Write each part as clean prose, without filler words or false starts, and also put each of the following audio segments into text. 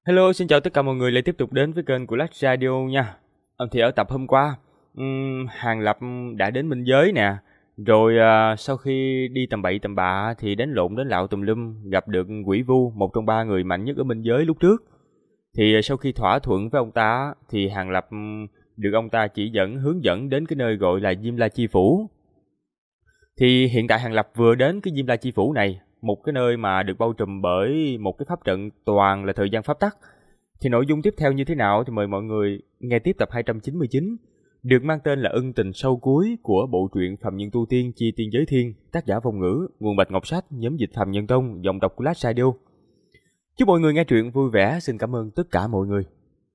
Hello, xin chào tất cả mọi người lại tiếp tục đến với kênh của Lách Radio nha. Thì ở tập hôm qua, Hàng Lập đã đến biên giới nè. Rồi sau khi đi tầm bậy tầm bạ thì đánh lộn đến lạo tùm lum, gặp được Quỷ Vu, một trong ba người mạnh nhất ở biên giới lúc trước. Thì sau khi thỏa thuận với ông ta thì Hàng Lập được ông ta chỉ dẫn hướng dẫn đến cái nơi gọi là Diêm La Chi Phủ. Thì hiện tại Hàng Lập vừa đến cái Diêm La Chi Phủ này, một cái nơi mà được bao trùm bởi một cái pháp trận toàn là thời gian pháp tắc. Thì nội dung tiếp theo như thế nào thì mời mọi người nghe tiếp tập 299, được mang tên là Ân Tình Sâu Cuối của bộ truyện Phàm Nhân Tu Tiên Chi Tiên Giới Thiên, tác giả Vong Ngữ, nguồn Bạch Ngọc Sách, nhóm dịch Phàm Nhân Tông, giọng đọc của Lát Radio. Chúc mọi người nghe truyện vui vẻ, xin cảm ơn tất cả mọi người.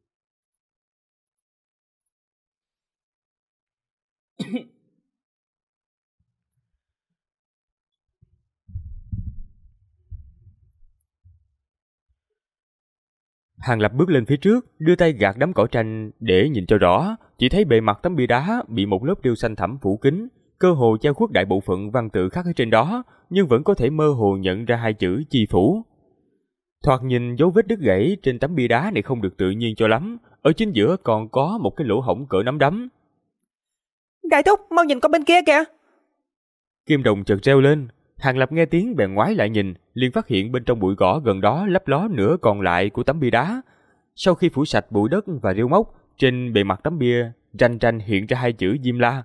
Hàng Lập bước lên phía trước, đưa tay gạt đám cỏ tranh để nhìn cho rõ, chỉ thấy bề mặt tấm bia đá bị một lớp rêu xanh thẳm phủ kín, cơ hồ che khuất đại bộ phận văn tự khắc ở trên đó, nhưng vẫn có thể mơ hồ nhận ra hai chữ Chi Phủ. Thoạt nhìn dấu vết đứt gãy trên tấm bia đá này không được tự nhiên cho lắm, ở chính giữa còn có một cái lỗ hổng cỡ nắm đấm. Đại thúc, mau nhìn con bên kia kìa. Kim Đồng chợt reo lên. Hàng Lập nghe tiếng bèn ngoái lại nhìn, liền phát hiện bên trong bụi cỏ gần đó lấp ló nửa còn lại của tấm bia đá. Sau khi phủ sạch bụi đất và rêu mốc, trên bề mặt tấm bia ranh ranh hiện ra hai chữ Diêm La.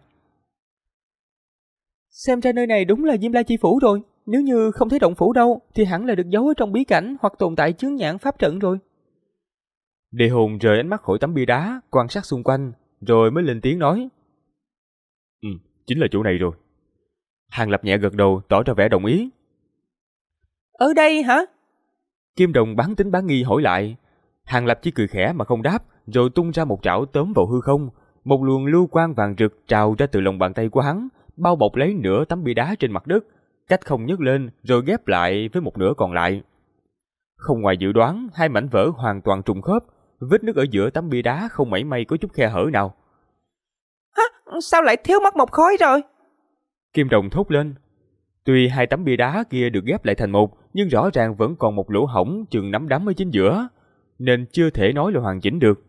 Xem ra nơi này đúng là Diêm La Chi Phủ rồi. Nếu như không thấy động phủ đâu thì hẳn là được giấu ở trong bí cảnh hoặc tồn tại chướng nhãn pháp trận rồi. Đề Hồn rời ánh mắt khỏi tấm bia đá, quan sát xung quanh, rồi mới lên tiếng nói: chính là chỗ này rồi. Hàng Lập nhẹ gật đầu, tỏ ra vẻ đồng ý. Ở đây hả? Kim Đồng bán tính bán nghi hỏi lại. Hàng Lập chỉ cười khẽ mà không đáp, rồi tung ra một trảo tóm vào hư không. Một luồng lưu quang vàng rực trào ra từ lòng bàn tay của hắn, bao bọc lấy nửa tấm bia đá trên mặt đất, cách không nhấc lên rồi ghép lại với một nửa còn lại. Không ngoài dự đoán, hai mảnh vỡ hoàn toàn trùng khớp, vết nứt ở giữa tấm bia đá không mảy may có chút khe hở nào. Hả? Sao lại thiếu mất một khối rồi? Kim Đồng thốt lên. Tuy hai tấm bia đá kia được ghép lại thành một, nhưng rõ ràng vẫn còn một lỗ hổng chừng nắm đấm ở chính giữa, nên chưa thể nói là hoàn chỉnh được.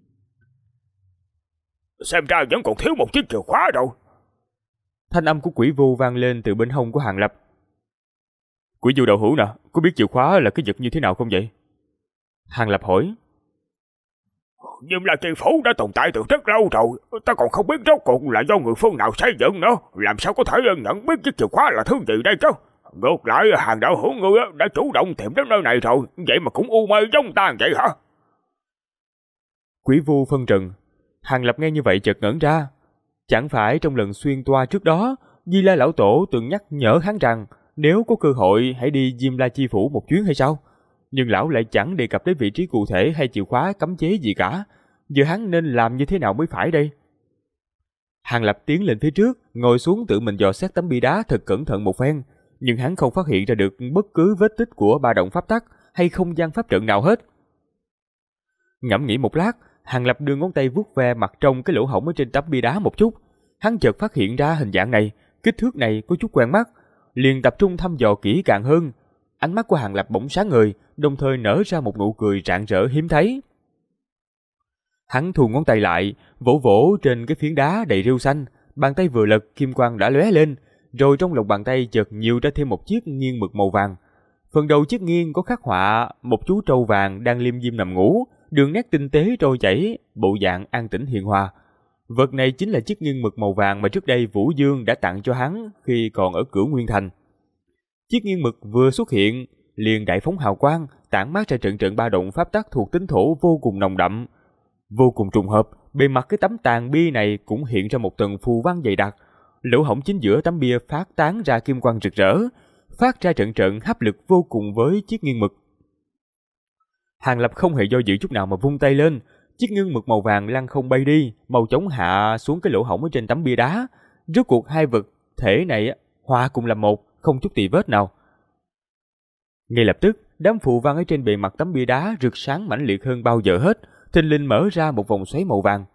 Xem ra vẫn còn thiếu một chiếc chìa khóa đâu. Thanh âm của Quỷ Vu vang lên từ bên hông của Hàng Lập. Quỷ Vu đạo hữu nè, có biết chìa khóa là cái vật như thế nào không vậy? Hàng Lập hỏi. Nhưng là Chi Phủ đã tồn tại từ rất lâu rồi, ta còn không biết rốt cuộc là do người phương nào xây dựng nữa, làm sao có thể nhận biết chiếc chìa khóa là thứ gì đây chứ? Ngược lại, Hàng đạo hữu ngươi đã chủ động tìm đến nơi này rồi, vậy mà cũng u mê giống ta vậy hả? Quỷ Vu phân trần. Hàng Lập nghe như vậy chợt ngẩn ra. Chẳng phải trong lần xuyên toa trước đó, Di La Lão Tổ từng nhắc nhở hắn rằng nếu có cơ hội hãy đi Diêm La Chi Phủ một chuyến hay sao? Nhưng lão lại chẳng đề cập đến vị trí cụ thể hay chìa khóa cấm chế gì cả. Giờ hắn nên làm như thế nào mới phải đây? Hàng Lập tiến lên phía trước, ngồi xuống tự mình dò xét tấm bia đá thật cẩn thận một phen, nhưng hắn không phát hiện ra được bất cứ vết tích của ba động pháp tắc hay không gian pháp trận nào hết. Ngẫm nghĩ một lát, Hàng Lập đưa ngón tay vuốt ve mặt trong cái lỗ hổng ở trên tấm bia đá một chút. Hắn chợt phát hiện ra hình dạng này, kích thước này có chút quen mắt, liền tập trung thăm dò kỹ càng hơn. Ánh mắt của Hàng Lập bỗng sáng ngời, đồng thời nở ra một nụ cười rạng rỡ hiếm thấy. Hắn thu ngón tay lại, vỗ vỗ trên cái phiến đá đầy rêu xanh, bàn tay vừa lật kim quang đã lóe lên, rồi trong lòng bàn tay chợt nhiều ra thêm một chiếc nghiêng mực màu vàng. Phần đầu chiếc nghiêng có khắc họa một chú trâu vàng đang liêm diêm nằm ngủ, đường nét tinh tế trôi chảy, bộ dạng an tĩnh hiền hòa. Vật này chính là chiếc nghiêng mực màu vàng mà trước đây Vũ Dương đã tặng cho hắn khi còn ở Cửu Nguyên Thành. Chiếc nghiêng mực vừa xuất hiện, liền đại phóng hào quang, tản mát ra trận trận ba động pháp tắc thuộc tính thổ vô cùng nồng đậm. Vô cùng trùng hợp, bề mặt cái tấm tàn bia này cũng hiện ra một tầng phù văn dày đặc. Lỗ hổng chính giữa tấm bia phát tán ra kim quang rực rỡ, phát ra trận trận hấp lực vô cùng với chiếc nghiêng mực. Hàng Lập không hề do dự chút nào mà vung tay lên, chiếc nghiêng mực màu vàng lăn không bay đi, mau chóng hạ xuống cái lỗ hổng ở trên tấm bia đá. Rốt cuộc hai vật thể này hòa cùng làm một, không chút tì vết nào. Ngay lập tức, đám phù văn ở trên bề mặt tấm bia đá rực sáng mãnh liệt hơn bao giờ hết, thình lình mở ra một vòng xoáy màu vàng.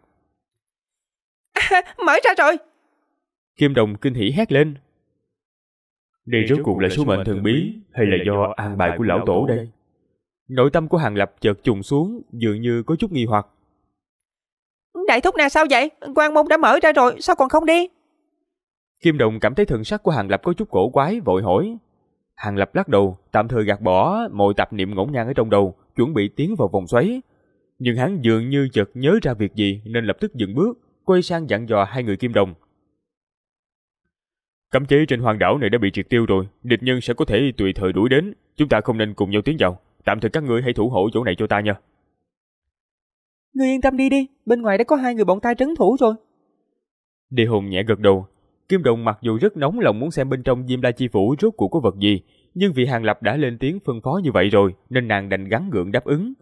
Mở ra rồi! Kim Đồng kinh hỉ hét lên. Đây rốt cuộc là số mệnh thần bí hay là do an bài của lão tổ đây? Nội tâm của Hàng Lập chợt trùng xuống, dường như có chút nghi hoặc. Đại thúc nè, sao vậy? Quan môn đã mở ra rồi, sao còn không đi? Kim Đồng cảm thấy thần sắc của Hàng Lập có chút cổ quái, vội hỏi. Hàng Lập lắc đầu, tạm thời gạt bỏ mọi tạp niệm ngổn ngang ở trong đầu, chuẩn bị tiến vào vòng xoáy. Nhưng hắn dường như chợt nhớ ra việc gì nên lập tức dừng bước, quay sang dặn dò hai người Kim Đồng. Cấm chế trên hoang đảo này đã bị triệt tiêu rồi, địch nhân sẽ có thể tùy thời đuổi đến, chúng ta không nên cùng nhau tiến vào, tạm thời các ngươi hãy thủ hộ chỗ này cho ta nha. Ngươi yên tâm đi, bên ngoài đã có 2 người bọn ta trấn thủ rồi. Đề Hồn nhẹ gật đầu. Kim Đồng mặc dù rất nóng lòng muốn xem bên trong Diêm La Chi Phủ rốt cuộc có vật gì, nhưng vì Hàng Lập đã lên tiếng phân phó như vậy rồi, nên nàng đành gắng gượng đáp ứng.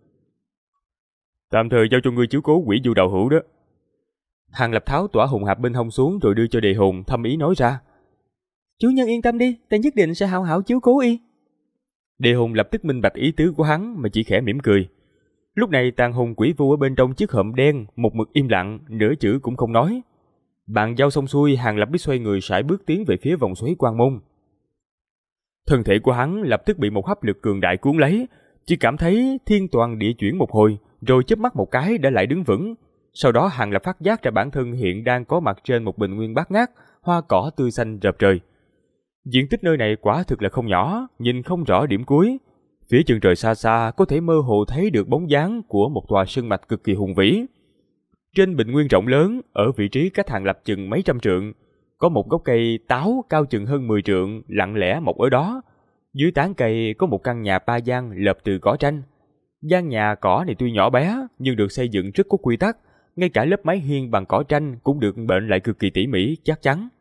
Tạm thời giao cho ngươi chiếu cố Quỷ Du đạo hữu đó. Hàng Lập tháo tỏa hùng hạp bên hông xuống rồi đưa cho Đề Hồn, thâm ý nói ra. Chủ nhân yên tâm đi, ta nhất định sẽ hảo hảo chiếu cố y. Đề Hồn lập tức minh bạch ý tứ của hắn mà chỉ khẽ mỉm cười. Lúc này tàn hồn quỷ vu ở bên trong chiếc hộm đen một mực im lặng, nửa chữ cũng không nói. Bàn giao xong xuôi, Hàng Lập biết xoay người sải bước tiến về phía vòng xoáy Quan Môn. Thân thể của hắn lập tức bị một hấp lực cường đại cuốn lấy, chỉ cảm thấy thiên toàn địa chuyển một hồi, rồi chớp mắt một cái đã lại đứng vững. Sau đó Hàng Lập phát giác ra bản thân hiện đang có mặt trên một bình nguyên bát ngát, hoa cỏ tươi xanh rợp trời. Diện tích nơi này quả thực là không nhỏ, nhìn không rõ điểm cuối. Phía chân trời xa xa có thể mơ hồ thấy được bóng dáng của một tòa sơn mạch cực kỳ hùng vĩ. Trên bình nguyên rộng lớn, ở vị trí cách Hàng Lập chừng mấy trăm trượng, có một gốc cây táo cao chừng hơn 10 trượng lặng lẽ mọc ở đó. Dưới tán cây có một căn nhà ba gian lợp từ cỏ tranh. Gian nhà cỏ này tuy nhỏ bé nhưng được xây dựng rất có quy tắc, ngay cả lớp mái hiên bằng cỏ tranh cũng được bệnh lại cực kỳ tỉ mỉ, chắc chắn.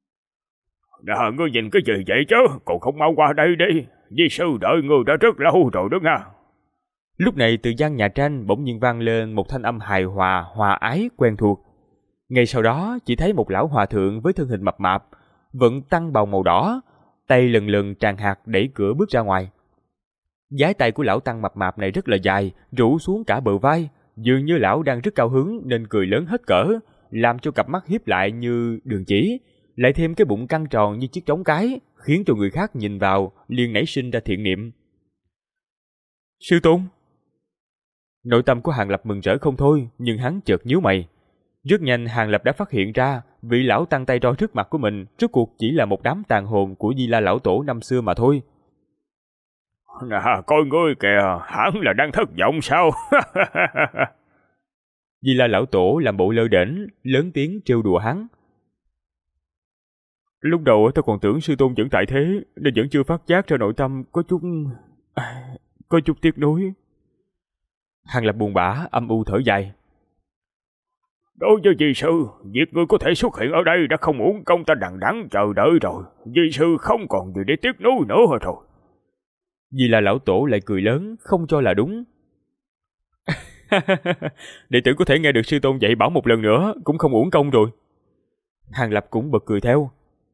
Ngươi nhìn cái gì vậy chứ, còn không mau qua đây đi, di sư đợi ngươi đã rất lâu rồi đó nha. Lúc này từ gian nhà tranh bỗng nhiên vang lên một thanh âm hài hòa, hòa ái quen thuộc. Ngay sau đó chỉ thấy một lão hòa thượng với thân hình mập mạp, vận tăng bào màu đỏ, tay lần lần tràn hạt đẩy cửa bước ra ngoài. Dái tay của lão tăng mập mạp này rất là dài, rủ xuống cả bờ vai, dường như lão đang rất cao hứng nên cười lớn hết cỡ, làm cho cặp mắt híp lại như đường chỉ, lại thêm cái bụng căng tròn như chiếc trống cái, khiến cho người khác nhìn vào liền nảy sinh ra thiện niệm. Sư tôn. Nội tâm của Hàng Lập mừng rỡ không thôi, nhưng hắn chợt nhíu mày. Rất nhanh Hàng Lập đã phát hiện ra, vị lão tăng tay roi trước mặt của mình rốt cuộc chỉ là một đám tàn hồn của Di La lão tổ năm xưa mà thôi. Coi ngươi kìa, hắn là đang thất vọng sao? Di La lão tổ làm bộ lơ đễnh, lớn tiếng trêu đùa hắn. Lúc đầu tôi còn tưởng sư tôn vẫn tại thế, nên vẫn chưa phát giác ra nội tâm có chút tiếc nuối. Hàng Lập buồn bã, âm u thở dài. Đối với di sư, việc ngươi có thể xuất hiện ở đây đã không uổng công ta đằng đẵng chờ đợi rồi. Di sư không còn gì để tiếc nuối nữa rồi. Di La lão tổ lại cười lớn, không cho là đúng. Đệ tử có thể nghe được sư tôn dạy bảo một lần nữa, cũng không uổng công rồi. Hàng Lập cũng bật cười theo.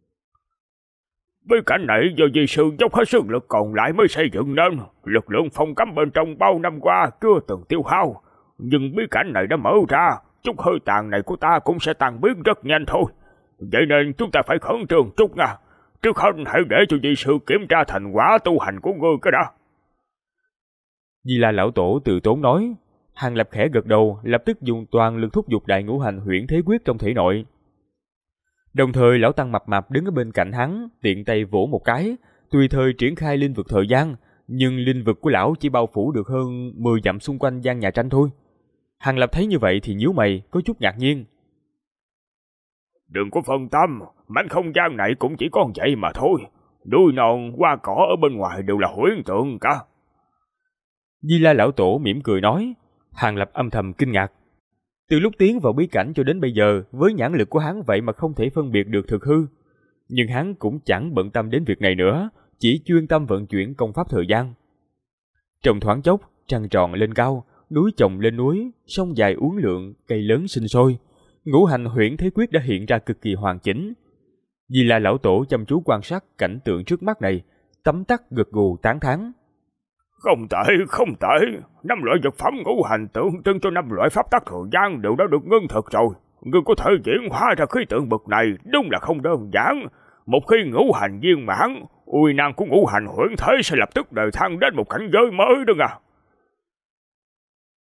Bí cảnh này do di sư dốc hết sức lực còn lại mới xây dựng nên, lực lượng phong cấm bên trong bao năm qua chưa từng tiêu hao. Nhưng bí cảnh này đã mở ra, chút hơi tàn này của ta cũng sẽ tan biến rất nhanh thôi. Vậy nên chúng ta phải khẩn trương chút nha. Trước hết hãy để cho di sư kiểm tra thành quả tu hành của ngươi cái đã. Di La lão tổ từ tốn nói. Hàng Lập khẽ gật đầu, lập tức dùng toàn lực thúc giục đại ngũ hành huyễn thế quyết trong thể nội. Đồng thời lão tăng mập mạp đứng ở bên cạnh hắn, tiện tay vỗ một cái, tùy thời triển khai linh vực thời gian, nhưng linh vực của lão chỉ bao phủ được hơn 10 dặm xung quanh gian nhà tranh thôi. Hàng Lập thấy như vậy thì nhíu mày, có chút ngạc nhiên. Đừng có phân tâm, mảnh không gian này cũng chỉ có vậy mà thôi. Núi non, hoa cỏ ở bên ngoài đều là huyễn tượng cả. Di La lão tổ mỉm cười nói. Hàng Lập âm thầm kinh ngạc. Từ lúc tiến vào bí cảnh cho đến bây giờ, với nhãn lực của hắn vậy mà không thể phân biệt được thực hư. Nhưng hắn cũng chẳng bận tâm đến việc này nữa, chỉ chuyên tâm vận chuyển công pháp thời gian. Trong thoáng chốc, trăng tròn lên cao, núi chồng lên núi, sông dài uốn lượn, cây lớn sinh sôi. Ngũ hành huyễn thế quyết đã hiện ra cực kỳ hoàn chỉnh. Vì là lão tổ chăm chú quan sát cảnh tượng trước mắt này, tấm tắc gật gù tán thán. Không tệ. 5 loại vật phẩm ngũ hành tượng trưng cho 5 loại pháp tắc thời gian đều đã được ngưng thực rồi. Ngươi có thể diễn hóa ra khí tượng bậc này đúng là không đơn giản. Một khi ngũ hành viên mãn, uy năng của ngũ hành huyễn thế sẽ lập tức đề thăng đến một cảnh giới mới đó nha.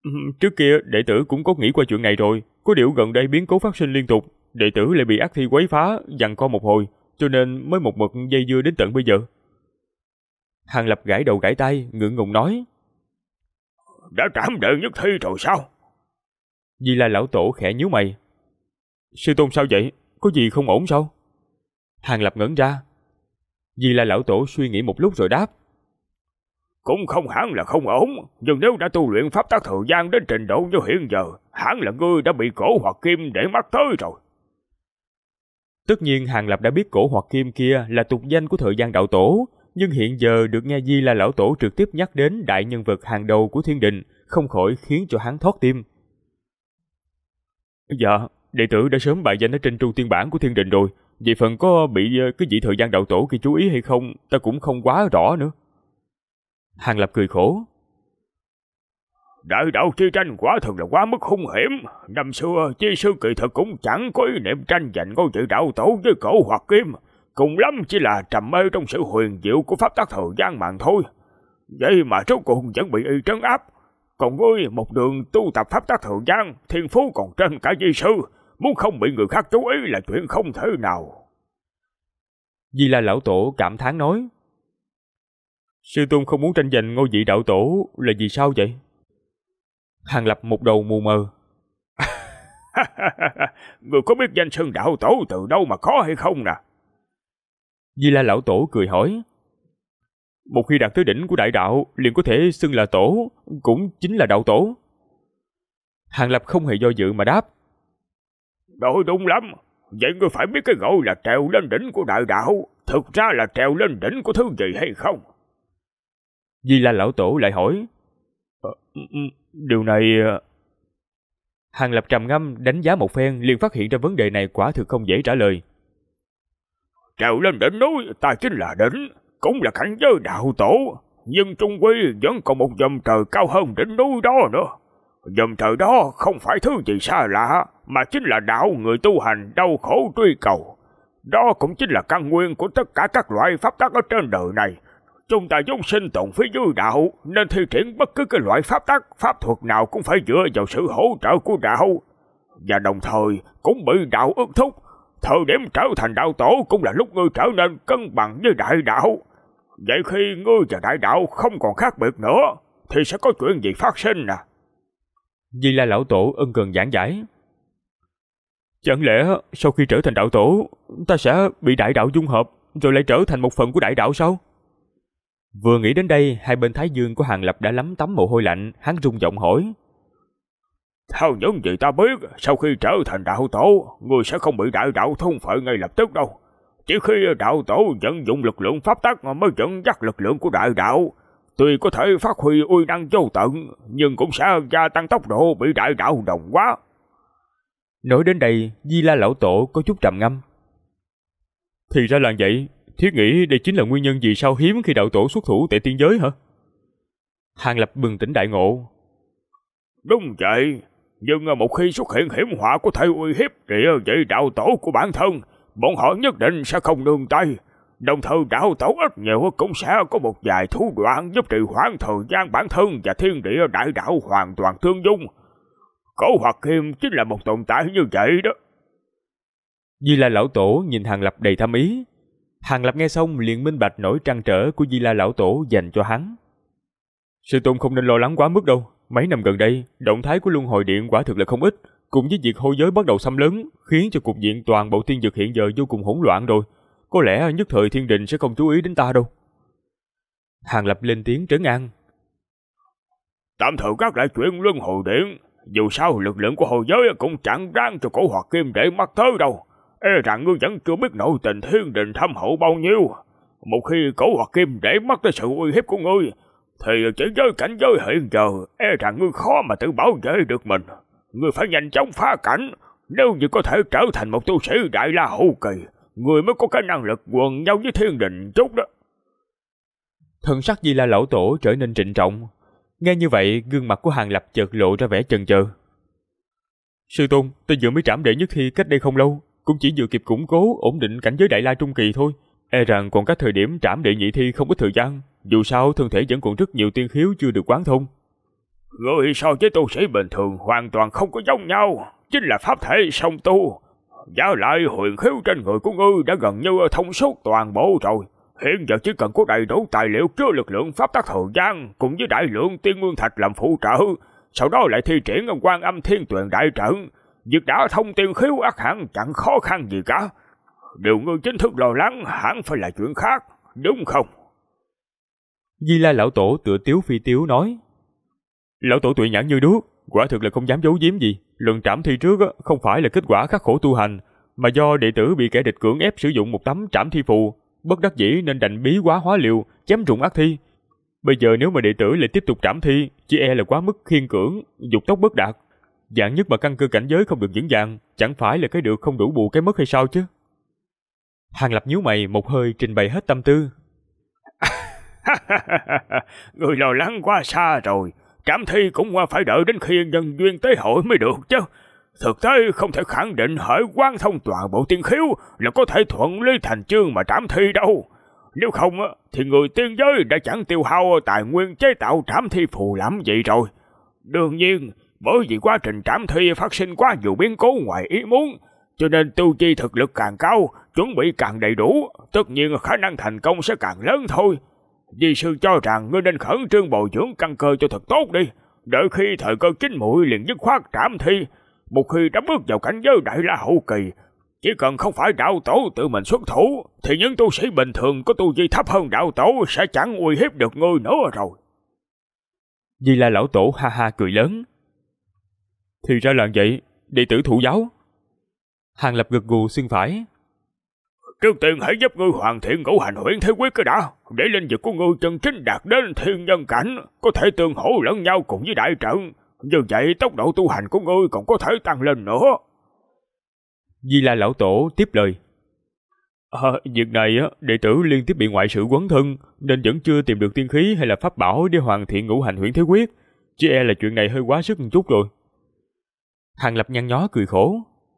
Trước kia đệ tử cũng có nghĩ qua chuyện này rồi, có điều gần đây biến cố phát sinh liên tục, đệ tử lại bị ác thi quấy phá, giằng co một hồi, cho nên mới một mực dây dưa đến tận bây giờ. Hàng Lập gãi đầu gãi tay, ngượng ngùng nói. Đã trảm đệ nhất thi rồi sao? Di La lão tổ khẽ nhíu mày. Sư tôn sao vậy? Có gì không ổn sao? Hàng Lập ngẩn ra. Di La lão tổ suy nghĩ một lúc rồi đáp. Cũng không hẳn là không ổn, nhưng nếu đã tu luyện pháp tắc thời gian đến trình độ như hiện giờ, hẳn là ngươi đã bị cổ hoặc kim để mắt tới rồi. Tất nhiên Hàng Lập đã biết cổ hoặc kim kia là tục danh của thời gian đạo tổ, nhưng hiện giờ được nghe Di La lão tổ trực tiếp nhắc đến đại nhân vật hàng đầu của thiên đình, không khỏi khiến cho hắn thót tim. Dạ, đệ tử đã sớm bài danh ở trên tru tiên bản của thiên đình rồi, về phần có bị cái vị thời gian đạo tổ kia chú ý hay không, ta cũng không quá rõ nữa. Hàng Lập cười khổ. Đại đạo chi tranh quả thực là quá mức hung hiểm. Năm xưa chi sư kỳ thực cũng chẳng có ý niệm tranh giành ngôi vị đạo tổ với cổ hoặc kim, cùng lắm chỉ là trầm mê trong sự huyền diệu của pháp tắc thời gian mà thôi. Vậy mà rốt cuộc vẫn bị y trấn áp. Còn ngươi một đường tu tập pháp tắc thời gian, thiên phú còn trên cả di sư, muốn không bị người khác chú ý là chuyện không thể nào. Di La lão tổ cảm thán nói. Sư tôn không muốn tranh giành ngôi vị đạo tổ là vì sao vậy? Hàng Lập một đầu mù mờ. Người có biết danh xưng đạo tổ từ đâu mà có hay không nè? Di La lão tổ cười hỏi. Một khi đạt tới đỉnh của đại đạo liền có thể xưng là tổ, cũng chính là đạo tổ. Hàng Lập không hề do dự mà đáp. Đối đúng lắm. Vậy ngươi phải biết cái gọi là trèo lên đỉnh của đại đạo thực ra là trèo lên đỉnh của thứ gì hay không? Di La lão tổ lại hỏi. Điều này... Hàng Lập trầm ngâm đánh giá một phen, liền phát hiện ra vấn đề này quả thực không dễ trả lời. Trèo lên đỉnh núi ta chính là đỉnh, cũng là cảnh giới đạo tổ, nhưng trung quy vẫn còn một vòng trời cao hơn đỉnh núi đó nữa. Vòng trời đó không phải thứ gì xa lạ, mà chính là đạo người tu hành đau khổ truy cầu. Đó cũng chính là căn nguyên của tất cả các loại pháp tắc ở trên đời này. Chúng ta vốn sinh tồn phía dưới đạo, nên thi triển bất cứ cái loại pháp tắc, pháp thuật nào cũng phải dựa vào sự hỗ trợ của đạo. Và đồng thời cũng bị đạo ước thúc. Thời điểm trở thành đạo tổ cũng là lúc ngươi trở nên cân bằng với đại đạo. Vậy khi ngươi và đại đạo không còn khác biệt nữa, thì sẽ có chuyện gì phát sinh nè? Di La lão tổ ân cần giảng giải. Chẳng lẽ sau khi trở thành đạo tổ, ta sẽ bị đại đạo dung hợp, rồi lại trở thành một phần của đại đạo sao? Vừa nghĩ đến đây, hai bên thái dương của Hàng Lập đã lấm tấm mồ hôi lạnh, hắn rung giọng hỏi. Theo những gì ta biết, sau khi trở thành đạo tổ, ngươi sẽ không bị đại đạo thôn phệ ngay lập tức đâu. Chỉ khi đạo tổ vận dụng lực lượng pháp tắc mới dẫn dắt lực lượng của đại đạo. Tuy có thể phát huy uy năng vô tận, nhưng cũng sẽ gia tăng tốc độ bị đại đạo đồng hóa. Nói đến đây, Di La lão tổ có chút trầm ngâm. Thì ra là vậy, thiết nghĩ đây chính là nguyên nhân vì sao hiếm khi đạo tổ xuất thủ tại tiên giới hả? Hàng Lập bừng tỉnh đại ngộ. Đúng vậy, nhưng một khi xuất hiện hiểm họa có thể uy hiếp địa vị đạo tổ của bản thân, bọn họ nhất định sẽ không nương tay. Đồng thời đạo tổ ít nhiều cũng sẽ có một vài thủ đoạn giúp trì hoãn thời gian bản thân và thiên địa đại đạo hoàn toàn tương dung. Cổ hoặc kim chính là một tồn tại như vậy đó. Di La lão tổ nhìn Hàng Lập đầy thâm ý. Hàng Lập nghe xong liền minh bạch nỗi trăn trở của Di La lão tổ dành cho hắn. Sư tôn không nên lo lắng quá mức đâu. Mấy năm gần đây, động thái của Luân Hồi Điện quả thực là không ít, cùng với việc hôi giới bắt đầu xâm lấn, khiến cho cục diện toàn bộ tiên dực hiện giờ vô cùng hỗn loạn rồi. Có lẽ nhất thời thiên đình sẽ không chú ý đến ta đâu. Hàng Lập lên tiếng trấn an. Tạm thời gác lại chuyện Luân Hồi Điện. Dù sao lực lượng của hồi giới cũng chẳng đáng cho cổ hoặc kim để mắt tới đâu. E rằng ngươi vẫn chưa biết nội tình thiên đình thâm hậu bao nhiêu. Một khi cổ hoặc kim để mắt tới sự uy hiếp của ngươi, thì chỉ với cảnh giới hiện giờ, e rằng ngươi khó mà tự bảo vệ được mình. Ngươi phải nhanh chóng phá cảnh. Nếu như có thể trở thành một tu sĩ đại la hậu kỳ, ngươi mới có cái năng lực quần nhau với thiên đình chút đó. Thần sắc Di La lão tổ trở nên trịnh trọng. Nghe như vậy, gương mặt của Hàng Lập chợt lộ ra vẻ chần chờ. Sư tôn, ta vừa mới trảm đệ nhất thi cách đây không lâu, cũng chỉ vừa kịp củng cố, ổn định cảnh giới đại la trung kỳ thôi. E rằng còn các thời điểm trảm đệ nhị thi không có thời gian. Dù sao thân thể vẫn còn rất nhiều tiên khiếu chưa được quán thông. Người so với tu sĩ bình thường hoàn toàn không có giống nhau, chính là pháp thể song tu. Giá lại huyền khiếu trên người của ngươi đã gần như thông suốt toàn bộ rồi. Hiện giờ chỉ cần có đầy đủ tài liệu chứa lực lượng pháp tắc thời gian cùng với đại lượng tiên nguyên thạch làm phụ trợ, sau đó lại thi triển Quan Âm Thiên Tuyền đại trận, việc đã thông tiên khiếu ắt hẳn chẳng khó khăn gì cả. Điều ngươi chính thức lo lắng hẳn phải là chuyện khác, đúng không? Di La lão tổ tựa tiếu phi tiếu nói. Lão tổ tuệ nhãn như đuốc, quả thực là không dám giấu giếm gì. Lần trảm thi trước không phải là kết quả khắc khổ tu hành, mà do đệ tử bị kẻ địch cưỡng ép sử dụng một tấm trảm thi phù, bất đắc dĩ nên đành bí quá hóa liều, chém rụng ác thi. Bây giờ nếu mà đệ tử lại tiếp tục trảm thi, chỉ e là quá mức khiên cưỡng, dục tốc bất đạt. Dạng nhất mà căn cơ cảnh giới không được vững vàng, chẳng phải là cái được không đủ bù cái mất hay sao chứ? Hàng Lập nhíu mày một hơi trình bày hết tâm tư. Người lo lắng quá xa rồi, trảm thi cũng phải đợi đến khi nhân duyên tế hội mới được chứ. Thực tế không thể khẳng định hỡi quán thông toàn bộ tiên khiếu là có thể thuận lý thành chương mà trảm thi đâu. Nếu không thì người tiên giới đã chẳng tiêu hao tài nguyên chế tạo trảm thi phù làm gì rồi. Đương nhiên, bởi vì quá trình trảm thi phát sinh quá nhiều biến cố ngoài ý muốn, cho nên tu vi thực lực càng cao, chuẩn bị càng đầy đủ, tất nhiên khả năng thành công sẽ càng lớn thôi. Di sư cho rằng ngươi nên khẩn trương bồi dưỡng căn cơ cho thật tốt đi, đợi khi thời cơ chín muồi liền dứt khoát trảm thi. Một khi đã bước vào cảnh giới đại la hậu kỳ, chỉ cần không phải đạo tổ tự mình xuất thủ, thì những tu sĩ bình thường có tu vi thấp hơn đạo tổ sẽ chẳng uy hiếp được ngươi nữa rồi. Di La lão tổ ha ha cười lớn. Thì ra là vậy, đệ tử thụ giáo. Hàng Lập gật gù xưng phải. Trước tiên hãy giúp ngươi hoàn thiện ngũ hành huyễn thế quyết cái đã, để linh vực của ngươi chân chính đạt đến thiên nhân cảnh, có thể tương hỗ lẫn nhau cùng với đại trận. Như vậy tốc độ tu hành của ngươi còn có thể tăng lên nữa. Di La lão tổ tiếp lời. Việc này đệ tử liên tiếp bị ngoại sự quấn thân, nên vẫn chưa tìm được tiên khí hay là pháp bảo để hoàn thiện ngũ hành huyễn thế quyết. Chỉ e là chuyện này hơi quá sức một chút rồi. Hàng Lập nhăn nhó cười khổ.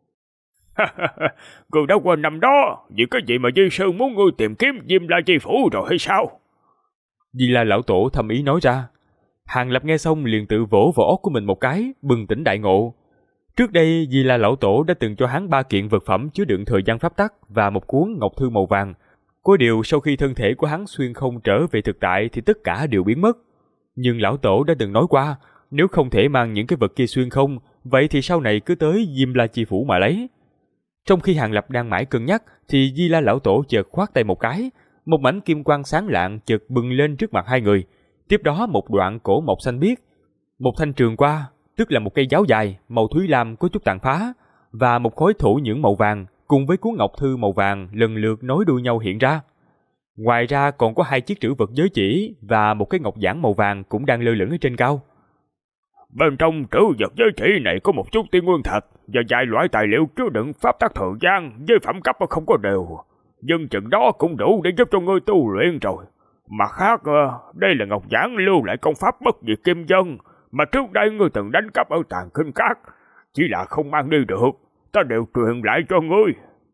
Ngươi đã quên năm đó, vì cái gì mà Di sư muốn ngươi tìm kiếm Diêm La Chi Phủ rồi hay sao? Di La lão tổ thầm ý nói ra. Hàng Lập nghe xong liền tự vỗ vào óc của mình một cái, bừng tỉnh đại ngộ. Trước đây Di La lão tổ đã từng cho hắn 3 kiện vật phẩm chứa đựng thời gian pháp tắc và một cuốn ngọc thư màu vàng. Có điều sau khi thân thể của hắn xuyên không trở về thực tại thì tất cả đều biến mất. Nhưng lão tổ đã từng nói qua, nếu không thể mang những cái vật kia xuyên không, vậy thì sau này cứ tới Diêm La Chi Phủ mà lấy. Trong khi Hàng Lập đang mãi cân nhắc thì Di La lão tổ chợt khoát tay một cái, một mảnh kim quang sáng lạng chợt bừng lên trước mặt hai người. Tiếp đó một đoạn cổ mộc xanh biếc, một thanh trường qua, tức là một cây giáo dài màu thúy lam có chút tàn phá, và một khối thổ nhưỡng màu vàng cùng với cuốn ngọc thư màu vàng lần lượt nối đuôi nhau hiện ra. Ngoài ra còn có 2 chiếc trữ vật giới chỉ và một cái ngọc giản màu vàng cũng đang lơ lửng ở trên cao. Bên trong trữ vật giới chỉ này có một chút tiên nguyên thạch và vài loại tài liệu chứa đựng pháp tắc thời gian với phẩm cấp không có đều, nhưng chừng đó cũng đủ để giúp cho ngươi tu luyện rồi. Mặt khác, đây là ngọc giản lưu lại công pháp bất diệt kim dân mà trước đây ngươi từng đánh cắp ở Tàn Kinh Các, chỉ là không mang đi được, ta đều truyền lại cho ngươi.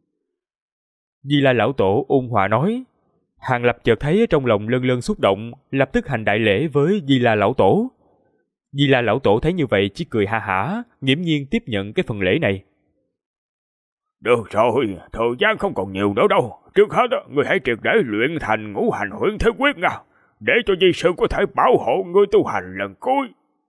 Di La lão tổ ôn hòa nói. Hàng Lập chợt thấy trong lòng lân lân xúc động, lập tức hành đại lễ với Di La lão tổ. Di La lão tổ thấy như vậy chỉ cười ha hả, nghiễm nhiên tiếp nhận cái phần lễ này. Được rồi, thời gian không còn nhiều nữa đâu. Trước hết, ngươi hãy triệt để luyện thành ngũ hành huyễn thế quyết nha, để cho di sư có thể bảo hộ ngươi tu hành lần cuối.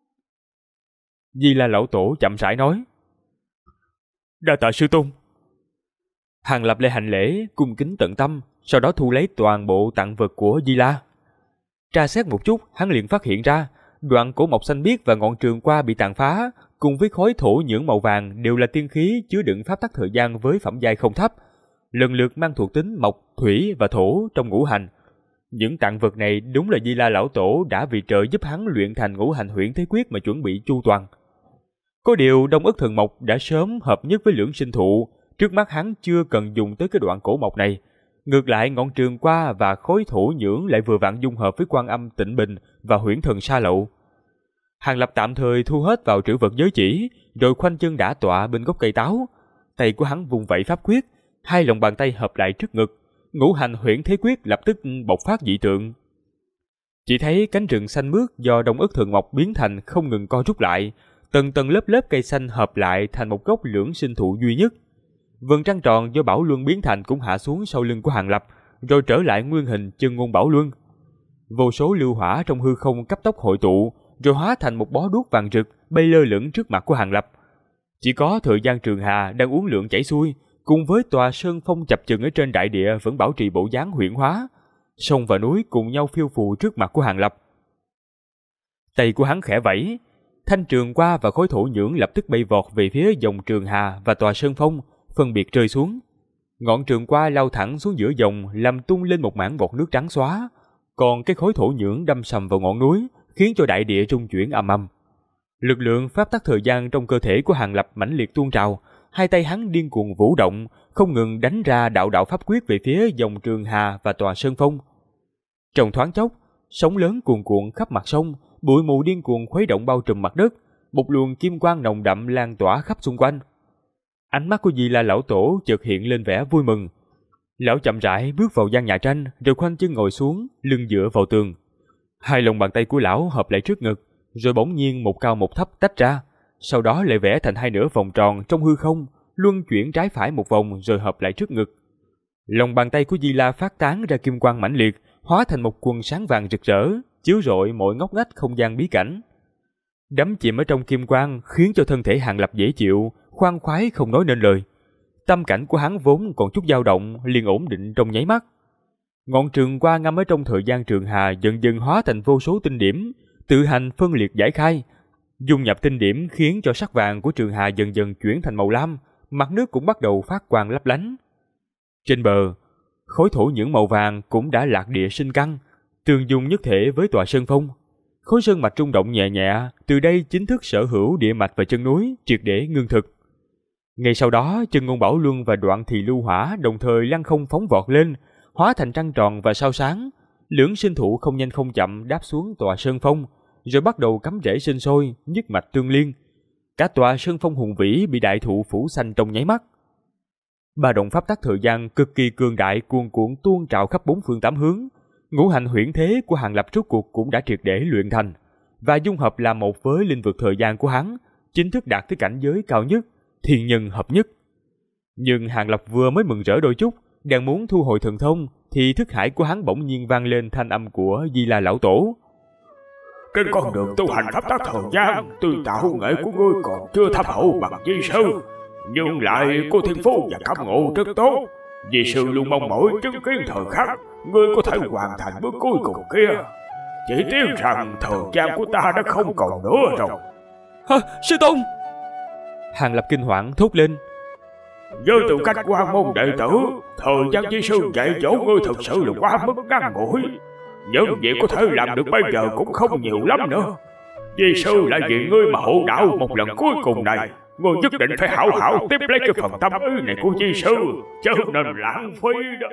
Di La lão tổ chậm rãi nói. Đa tạ sư tôn. Hàng Lập lại hành lễ, cung kính tận tâm, sau đó thu lấy toàn bộ tặng vật của Di La. Tra xét một chút, hắn liền phát hiện ra đoạn cổ mộc xanh biếc và ngọn trường qua bị tàn phá, cùng với khối thổ nhưỡng màu vàng đều là tiên khí chứa đựng pháp tắc thời gian với phẩm giai không thấp, lần lượt mang thuộc tính mộc, thủy và thổ trong ngũ hành. Những tặng vật này đúng là Di La lão tổ đã vì trợ giúp hắn luyện thành ngũ hành huyễn thế quyết mà chuẩn bị chu toàn. Có điều Đông Ức Thần Mộc đã sớm hợp nhất với Lưỡng Sinh Thụ, trước mắt hắn chưa cần dùng tới cái đoạn cổ mộc này. Ngược lại ngọn trường qua và khối thổ nhưỡng lại vừa vặn dung hợp với Quan Âm Tịnh Bình và Huyễn Thần Sa Lậu. Hàng Lập tạm thời thu hết vào trữ vật giới chỉ, rồi khoanh chân đả tọa bên gốc cây táo. Tay của hắn vung vẩy pháp quyết, 2 lòng bàn tay hợp lại trước ngực, ngũ hành huyễn thế quyết lập tức bộc phát dị tượng. Chỉ thấy cánh rừng xanh mướt do đông ức thượng mộc biến thành không ngừng co rút lại, tầng tầng lớp lớp cây xanh hợp lại thành một gốc lưỡng sinh thụ duy nhất. Vầng trăng tròn do Bảo Luân biến thành cũng hạ xuống sau lưng của Hàng Lập, rồi trở lại nguyên hình chân ngôn Bảo Luân. Vô số lưu hỏa trong hư không cấp tốc hội tụ, rồi hóa thành một bó đuốc vàng rực bay lơ lửng trước mặt của Hàng Lập. Chỉ có thời gian Trường Hà đang uốn lượn chảy xuôi, cùng với tòa sơn phong chập chững ở trên đại địa vẫn bảo trì bộ dáng huyễn hóa. Sông và núi cùng nhau phiêu phù trước mặt của Hàng Lập. Tay của hắn khẽ vẫy, thanh trường qua và khối thổ nhưỡng lập tức bay vọt về phía dòng Trường Hà và tòa sơn phong, phân biệt rơi xuống. Ngọn trường qua lao thẳng xuống giữa dòng, làm tung lên một mảng bọt nước trắng xóa. Còn cái khối thổ nhưỡng đâm sầm vào ngọn núi, khiến cho đại địa rung chuyển ầm ầm. Lực lượng pháp tắc thời gian trong cơ thể của Hàng Lập mãnh liệt tuôn trào, hai tay hắn điên cuồng vũ động, không ngừng đánh ra đạo đạo pháp quyết về phía dòng Trường Hà và tòa sơn phong. Trong thoáng chốc, sóng lớn cuồn cuộn khắp mặt sông, bụi mù điên cuồng khuấy động bao trùm mặt đất, một luồng kim quang nồng đậm lan tỏa khắp xung quanh. Ánh mắt của Di La lão tổ chợt hiện lên vẻ vui mừng. Lão chậm rãi bước vào gian nhà tranh, rồi khoanh chân ngồi xuống, lưng dựa vào tường. Hai lòng bàn tay của lão hợp lại trước ngực, rồi bỗng nhiên một cao một thấp tách ra, sau đó lại vẽ thành hai nửa vòng tròn trong hư không, luân chuyển trái phải một vòng rồi hợp lại trước ngực. Lòng bàn tay của Di La phát tán ra kim quang mãnh liệt, hóa thành một quần sáng vàng rực rỡ, chiếu rọi mọi ngóc ngách không gian bí cảnh. Đắm chìm ở trong kim quang khiến cho thân thể Hàng Lập dễ chịu, khoan khoái không nói nên lời. Tâm cảnh của hắn vốn còn chút dao động liền ổn định trong nháy mắt. Ngọn trường qua ngâm ở trong thời gian Trường Hà dần dần hóa thành vô số tinh điểm, tự hành phân liệt giải khai. Dung nhập tinh điểm khiến cho sắc vàng của Trường Hà dần dần chuyển thành màu lam, mặt nước cũng bắt đầu phát quang lấp lánh. Trên bờ, khối thổ nhưỡng màu vàng cũng đã lạc địa sinh căn, tương dung nhất thể với tòa sơn phong. Khối sơn mạch rung động nhẹ nhẹ, từ đây chính thức sở hữu địa mạch và chân núi, triệt để ngưng thực. Ngay sau đó, chân ngôn Bảo Luân và đoạn thì lưu hỏa đồng thời lăng không phóng vọt lên, hóa thành trăng tròn và sao sáng. Lưỡng sinh thụ không nhanh không chậm đáp xuống tòa sơn phong, rồi bắt đầu cắm rễ sinh sôi, nhất mạch tương liên. Cả tòa sơn phong hùng vĩ bị đại thụ phủ xanh trong nháy mắt. Ba động pháp tắc thời gian cực kỳ cường đại cuồn cuộn tuôn trào khắp bốn phương tám hướng. Ngũ hành huyễn thế của Hàng Lập rốt cuộc cũng đã triệt để luyện thành, và dung hợp làm một với linh vực thời gian của hắn, chính thức đạt tới cảnh giới cao nhất, thiên nhân hợp nhất. Nhưng Hàng Lập vừa mới mừng rỡ đôi chút, đang muốn thu hồi thần thông, thì thức hải của hắn bỗng nhiên vang lên thanh âm của Di La lão tổ. Trên con đường tu hành pháp tắc thời gian, tuy tạo nghệ của ngươi còn chưa thâm hậu bằng Di sư, nhưng lại có thiên phú và cảm ngộ rất tốt. Di sư luôn mong mỏi chứng kiến thời khắc ngươi có thể hoàn thành bước cuối cùng kia. Chỉ tiếc rằng thời gian của ta đã không còn nữa rồi. Sư tôn! Hàng Lập kinh hoàng thốt lên. Với tư cách quan môn đệ tử, thời gian Di sư dạy dỗ ngươi thực sự là quá mức ngắn ngủi. Những việc có thể làm được bây giờ cũng không nhiều lắm nữa. Di sư là vì ngươi mà hộ đạo một lần cuối cùng này, ngươi nhất định phải hảo hảo tiếp lấy cái phần tâm ý này của Di sư, chứ nên lãng phí đó.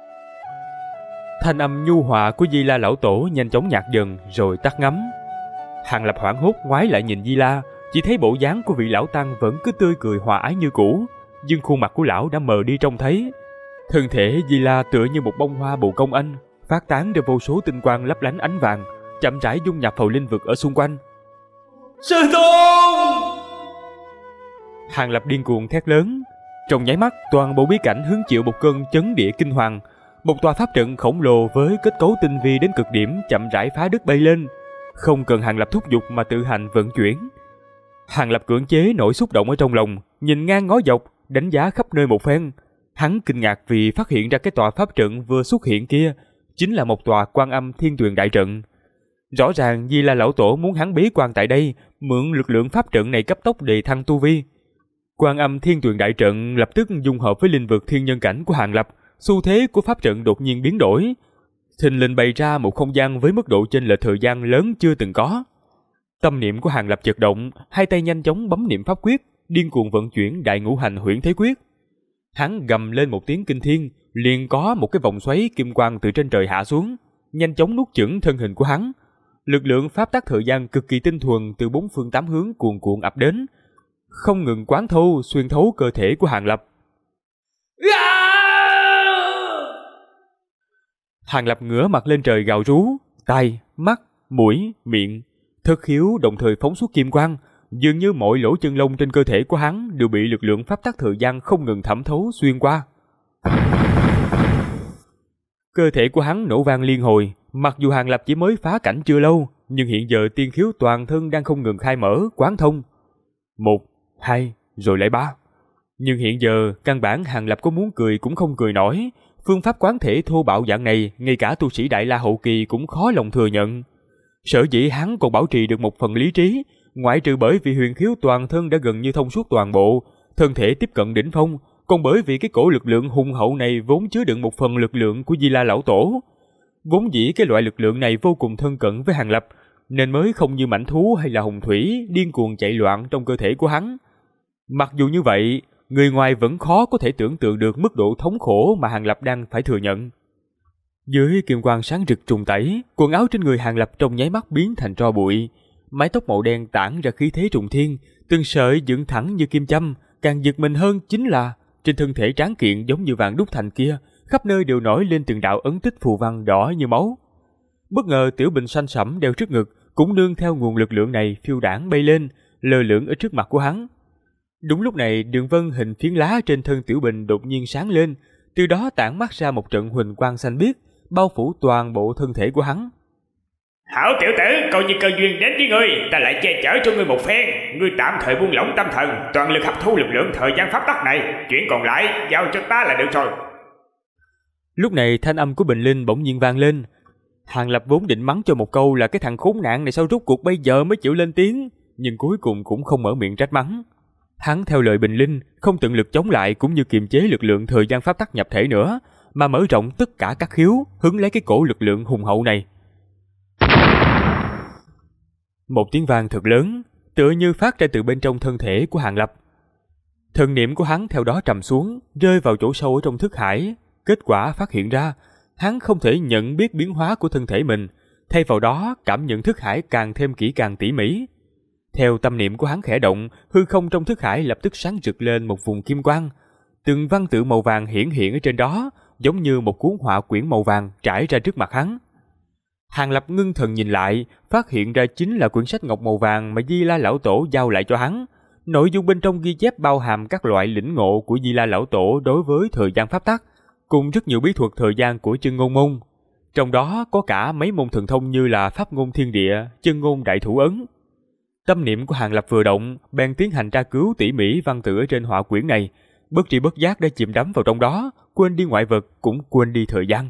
Thanh âm nhu hòa của Di La lão tổ nhanh chóng nhạt dần rồi tắt ngấm. Hàng Lập hoảng hốt ngoái lại nhìn Di La, chỉ thấy bộ dáng của vị lão tăng vẫn cứ tươi cười hòa ái như cũ, nhưng khuôn mặt của lão đã mờ đi trông thấy. Thân thể Di La tựa như một bông hoa bồ công anh, phát tán ra vô số tinh quang lấp lánh ánh vàng, chậm rãi dung nhập vào linh vực ở xung quanh. Sư tôn! Hàng Lập điên cuồng thét lớn. Trong nháy mắt, toàn bộ bí cảnh hứng chịu một cơn chấn địa kinh hoàng. Một tòa pháp trận khổng lồ với kết cấu tinh vi đến cực điểm chậm rãi phá đất bay lên, không cần Hàng Lập thúc giục mà tự hành vận chuyển. Hàng Lập cưỡng chế nỗi xúc động ở trong lòng, nhìn ngang ngó dọc, đánh giá khắp nơi một phen. Hắn kinh ngạc vì phát hiện ra cái tòa pháp trận vừa xuất hiện kia chính là một tòa Quan Âm Thiên Tuyền đại trận. Rõ ràng Di La lão tổ muốn hắn bế quan tại đây, mượn lực lượng pháp trận này cấp tốc đề thăng tu vi. Quan Âm Thiên Tuyền đại trận lập tức dung hợp với linh vực thiên nhân cảnh của Hàng Lập, xu thế của pháp trận đột nhiên biến đổi. Thình lình bày ra một không gian với mức độ chênh lệch thời gian lớn chưa từng có. Tâm niệm của Hàng Lập chợt động, hai tay nhanh chóng bấm niệm pháp quyết, điên cuồng vận chuyển đại ngũ hành huyễn thế quyết. Hắn gầm lên một tiếng kinh thiên, liền có một cái vòng xoáy kim quang từ trên trời hạ xuống, nhanh chóng nuốt chửng thân hình của hắn. Lực lượng pháp tắc thời gian cực kỳ tinh thuần từ bốn phương tám hướng cuồn cuộn ập đến, không ngừng quán thâu xuyên thấu cơ thể của Hàng Lập. Hàng Lập ngửa mặt lên trời gào rú, tai, mắt, mũi, miệng, thất khiếu đồng thời phóng xuất kim quang, dường như mỗi lỗ chân lông trên cơ thể của hắn đều bị lực lượng pháp tắc thời gian không ngừng thẩm thấu xuyên qua. Cơ thể của hắn nổ vang liên hồi, mặc dù Hàng Lập chỉ mới phá cảnh chưa lâu, nhưng hiện giờ tiên khiếu toàn thân đang không ngừng khai mở, quán thông. 1, 2, rồi lại 3. Nhưng hiện giờ, căn bản Hàng Lập có muốn cười cũng không cười nổi. Phương pháp quán thể thô bạo dạng này, ngay cả tu sĩ Đại La hậu kỳ cũng khó lòng thừa nhận. Sở dĩ hắn còn bảo trì được một phần lý trí, ngoại trừ bởi vì huyền khiếu toàn thân đã gần như thông suốt toàn bộ, thân thể tiếp cận đỉnh phong, còn bởi vì cái cổ lực lượng hùng hậu này vốn chứa đựng một phần lực lượng của Di La lão tổ. Vốn dĩ cái loại lực lượng này vô cùng thân cận với Hàng Lập, nên mới không như mãnh thú hay là hùng thủy điên cuồng chạy loạn trong cơ thể của hắn. Mặc dù như vậy, người ngoài vẫn khó có thể tưởng tượng được mức độ thống khổ mà Hàng Lập đang phải thừa nhận. Dưới kim quang sáng rực trùng tẩy, quần áo trên người Hàng Lập trong nháy mắt biến thành tro bụi, mái tóc màu đen tản ra khí thế trùng thiên, từng sợi dựng thẳng như kim châm. Càng giật mình hơn chính là trên thân thể tráng kiện giống như vàng đúc thành kia, khắp nơi đều nổi lên từng đạo ấn tích phù văn đỏ như máu. Bất ngờ tiểu bình xanh sẫm đeo trước ngực cũng nương theo nguồn lực lượng này phiêu đãng bay lên, lơ lửng ở trước mặt của hắn. Đúng lúc này, đường vân hình phiến lá trên thân tiểu bình đột nhiên sáng lên, từ đó tản mát ra một trận huỳnh quang xanh biếc, bao phủ toàn bộ thân thể của hắn. Hảo tiểu tử, coi như cơ duyên đến với ngươi, ta lại che chở cho ngươi một phen. Ngươi tạm thời buông lỏng tâm thần, toàn lực hấp thu lực lượng thời gian pháp tắc này, chuyện còn lại giao cho ta là được rồi. Lúc này thanh âm của Bình Linh bỗng nhiên vang lên. Hàng Lập vốn định mắng cho một câu là cái thằng khốn nạn này sao rút cuộc bây giờ mới chịu lên tiếng, nhưng cuối cùng cũng không mở miệng trách mắng. Hắn theo lời Bình Linh, không tận lực chống lại cũng như kiềm chế lực lượng thời gian pháp tắc nhập thể nữa, mà mở rộng tất cả các khiếu, hứng lấy cái cổ lực lượng hùng hậu này. Một tiếng vang thật lớn, tựa như phát ra từ bên trong thân thể của Hàng Lập. Thần niệm của hắn theo đó trầm xuống, rơi vào chỗ sâu ở trong thức hải. Kết quả phát hiện ra, hắn không thể nhận biết biến hóa của thân thể mình, thay vào đó cảm nhận thức hải càng thêm kỹ càng tỉ mỉ. Theo tâm niệm của hắn khẽ động, hư không trong thức hải lập tức sáng rực lên một vùng kim quang. Từng văn tự màu vàng hiển hiện ở trên đó, giống như một cuốn họa quyển màu vàng trải ra trước mặt hắn. Hàng Lập ngưng thần nhìn lại, phát hiện ra chính là quyển sách ngọc màu vàng mà Di La lão tổ giao lại cho hắn. Nội dung bên trong ghi chép bao hàm các loại lĩnh ngộ của Di La lão tổ đối với thời gian pháp tắc, cùng rất nhiều bí thuật thời gian của Chân Ngôn môn. Trong đó có cả mấy môn thần thông như là pháp ngôn thiên địa, chân ngôn đại thủ ấn. Tâm niệm của Hàng Lập vừa động, bèn tiến hành tra cứu tỉ mỉ văn tự ở trên họa quyển này, bất tri bất giác đã chìm đắm vào trong đó, quên đi ngoại vật cũng quên đi thời gian.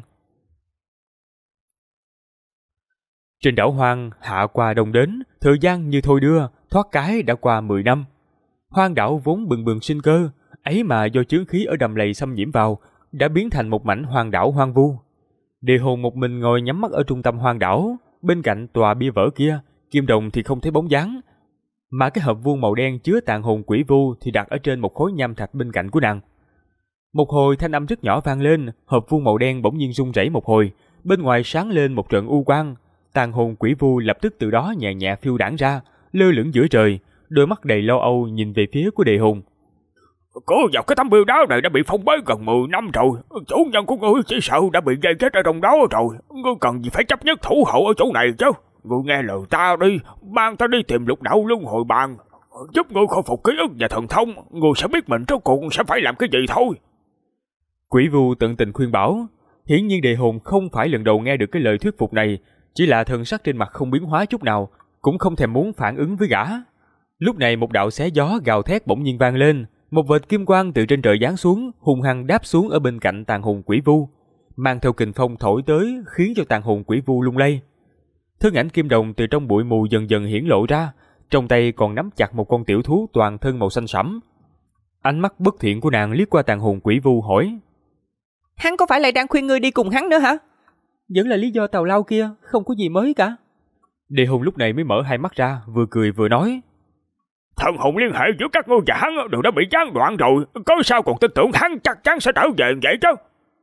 Trên đảo hoang, hạ qua đông đến, thời gian như thôi đưa, thoát cái đã qua 10 năm. Hoang đảo vốn bừng bừng sinh cơ, ấy mà do chướng khí ở đầm lầy xâm nhiễm vào, đã biến thành một mảnh hoang đảo hoang vu. Đề Hồn một mình ngồi nhắm mắt ở trung tâm hoang đảo, bên cạnh tòa bia vỡ kia, Kim Đồng thì không thấy bóng dáng, mà cái hộp vuông màu đen chứa tàn hồn quỷ vu thì đặt ở trên một khối nham thạch bên cạnh của nàng. Một hồi thanh âm rất nhỏ vang lên, hộp vuông màu đen bỗng nhiên rung rẩy một hồi, bên ngoài sáng lên một trận u quang, tàn hồn quỷ vu lập tức từ đó nhẹ nhẹ phiêu đãng ra, lơ lửng giữa trời, đôi mắt đầy lo âu nhìn về phía của Đề Hồn. Cô vào cái tấm bia đá này đã bị phong bế gần 10 năm rồi, chủ nhân của ngươi chỉ sợ đã bị dây chết ở trong đó rồi, ngươi cần gì phải chấp nhất thủ hộ ở chỗ này chứ? Ngươi nghe lời ta đi, mang ta đi tìm lục đạo luân hồi bàn, giúp ngươi khôi phục ký ức và thần thông, ngươi sẽ biết mình rốt cuộc sẽ phải làm cái gì thôi. Quỷ vu tận tình khuyên bảo. Hiển nhiên Đề Hồn không phải lần đầu nghe được cái lời thuyết phục này, chỉ là thần sắc trên mặt không biến hóa chút nào, cũng không thèm muốn phản ứng với gã. Lúc này một đạo xé gió gào thét bỗng nhiên vang lên, một vệt kim quang từ trên trời giáng xuống, hung hăng đáp xuống ở bên cạnh tàn hồn quỷ vu, mang theo kình phong thổi tới, khiến cho tàn hồn quỷ vu lung lay. Thân ảnh Kim Đồng từ trong bụi mù dần dần hiển lộ ra, trong tay còn nắm chặt một con tiểu thú toàn thân màu xanh sẫm. Ánh mắt bất thiện của nàng liếc qua tàn hồn quỷ vu hỏi: Hắn có phải lại đang khuyên ngươi đi cùng hắn nữa hả? Vẫn là lý do tào lao kia, không có gì mới cả. Đề Hồn lúc này mới mở hai mắt ra, vừa cười vừa nói: Thần hồn liên hệ giữa các ngươi và hắn đều đã bị gián đoạn rồi, có sao còn tin tưởng hắn chắc chắn sẽ trở về vậy chứ?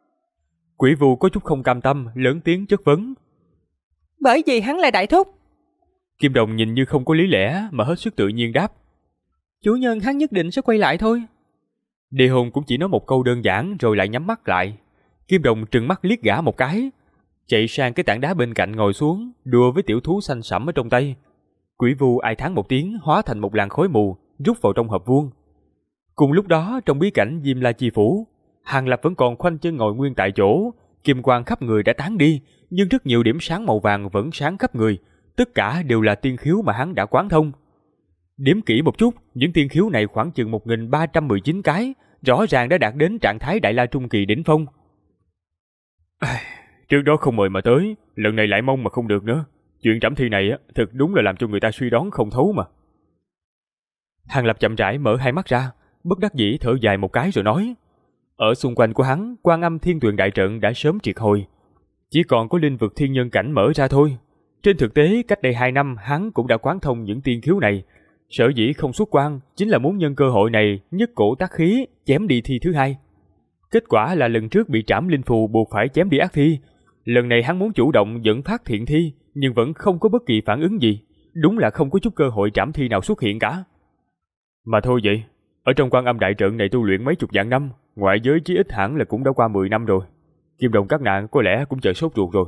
Quỷ vu có chút không cam tâm, lớn tiếng chất vấn: Bởi vì hắn là đại thúc. Kim Đồng nhìn như không có lý lẽ mà hết sức tự nhiên đáp: Chủ nhân hắn nhất định sẽ quay lại thôi. Đề Hồn cũng chỉ nói một câu đơn giản rồi lại nhắm mắt lại. Kim Đồng trừng mắt liếc gã một cái. chạy sang cái tảng đá bên cạnh ngồi xuống, đùa với tiểu thú xanh sẫm ở trong tay. Quỷ vu ai thán một tiếng, hóa thành một làn khói mù, rút vào trong hộp vuông. Cùng lúc đó, trong bí cảnh Diêm La Chi Phủ, Hàng Lập vẫn còn khoanh chân ngồi nguyên tại chỗ, kim quang khắp người đã tán đi, nhưng rất nhiều điểm sáng màu vàng vẫn sáng khắp người, tất cả đều là tiên khiếu mà hắn đã quán thông. Đếm kỹ một chút, những tiên khiếu này khoảng chừng 1319 cái, rõ ràng đã đạt đến trạng thái Đại La Trung Kỳ đỉnh phong. Trước đó không mời mà tới, lần này lại mong mà không được nữa. Chuyện trảm thi này thật đúng là làm cho người ta suy đoán không thấu mà. Hàng Lập chậm rãi mở hai mắt ra, bất đắc dĩ thở dài một cái rồi nói. Ở xung quanh của hắn, Quan Âm Thiên Tuyền đại trận đã sớm triệt hồi, chỉ còn có linh vực thiên nhân cảnh mở ra thôi. Trên thực tế, cách đây 2 năm hắn cũng đã quán thông những tiên khiếu này. Sở dĩ không xuất quan chính là muốn nhân cơ hội này nhất cổ tác khí chém đi thi thứ hai. Kết quả là lần trước bị trảm linh phù buộc phải chém đi ác thi. Lần này hắn muốn chủ động dẫn phát thiện thi, nhưng vẫn không có bất kỳ phản ứng gì. Đúng là không có chút cơ hội trảm thi nào xuất hiện cả. Mà thôi vậy, ở trong Quan Âm đại trận này tu luyện mấy chục vạn năm, ngoại giới chí ít hẳn là cũng đã qua 10 năm rồi. Kim Đồng các nạn có lẽ cũng chờ sốt ruột rồi.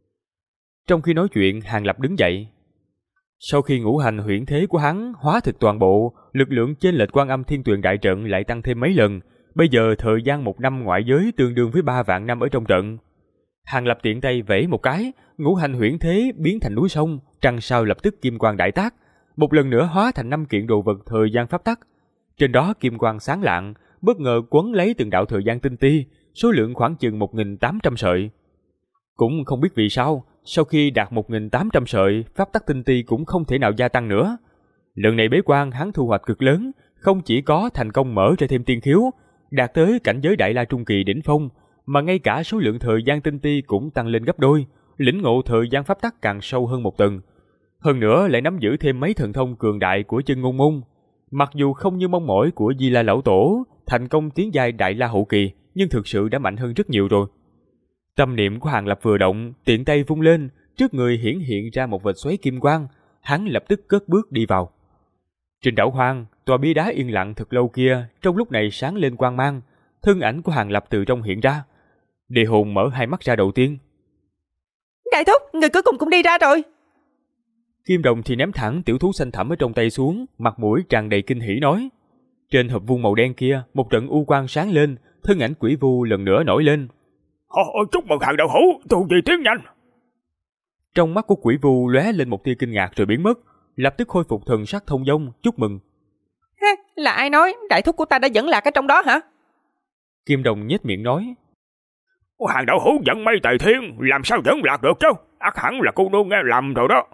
Trong khi nói chuyện, Hàng Lập đứng dậy. Sau khi ngũ hành huyễn thế của hắn hóa thực toàn bộ, lực lượng chênh lệch Quan Âm Thiên Tuyền đại trận lại tăng thêm mấy lần. Bây giờ thời gian 1 năm ngoại giới tương đương với 3 vạn năm ở trong trận. Hàng Lập tiện tay vẫy một cái, ngũ hành huyễn thế biến thành núi sông, trăng sao lập tức kim quang đại tác, một lần nữa hóa thành 5 kiện đồ vật thời gian pháp tắc. Trên đó kim quang sáng lạng, bất ngờ quấn lấy từng đạo thời gian tinh ti, số lượng khoảng chừng 1800 sợi. Cũng không biết vì sao, sau khi đạt 1800 sợi, pháp tắc tinh ti cũng không thể nào gia tăng nữa. Lần này bế quan hắn thu hoạch cực lớn, không chỉ có thành công mở ra thêm tiên khiếu, đạt tới cảnh giới Đại La Trung Kỳ đỉnh phong, mà ngay cả số lượng thời gian tinh ti cũng tăng lên gấp đôi, lĩnh ngộ thời gian pháp tắc càng sâu hơn một tầng. Hơn nữa lại nắm giữ thêm mấy thần thông cường đại của Chân Ngôn Môn. Mặc dù không như mong mỏi của Di La Lão Tổ, thành công tiến giai Đại La Hậu Kỳ, nhưng thực sự đã mạnh hơn rất nhiều rồi. Tâm niệm của Hàng Lập vừa động, tiện tay vung lên, trước người hiển hiện ra một vệt xoáy kim quang, hắn lập tức cất bước đi vào. Trên đảo hoang, tòa bia đá yên lặng thật lâu kia, trong lúc này sáng lên quang mang, thân ảnh của Hàng Lập từ trong hiện ra. Địa hồn mở hai mắt ra đầu tiên. Đại thúc, người cuối cùng cũng đi ra rồi. Kim Đồng thì ném thẳng tiểu thú xanh thẳm ở trong tay xuống, mặt mũi tràn đầy kinh hỉ nói. Trên hộp vuông màu đen kia, một trận u quang sáng lên, thân ảnh quỷ vu lần nữa nổi lên. Chúc mừng Hàng đạo hữu, tu vi tiến nhanh. Trong mắt của quỷ vu lóe lên một tia kinh ngạc rồi biến mất, lập tức khôi phục thần sắc thông dong, chúc mừng. Là ai nói đại thúc của ta đã dẫn lạc ở trong đó hả? Kim Đồng nhếch miệng nói. Hàng đạo hữu dẫn mây tài thiên, làm sao dẫn lạc được chứ? Ắt hẳn là cô nương nghe lầm rồi đó.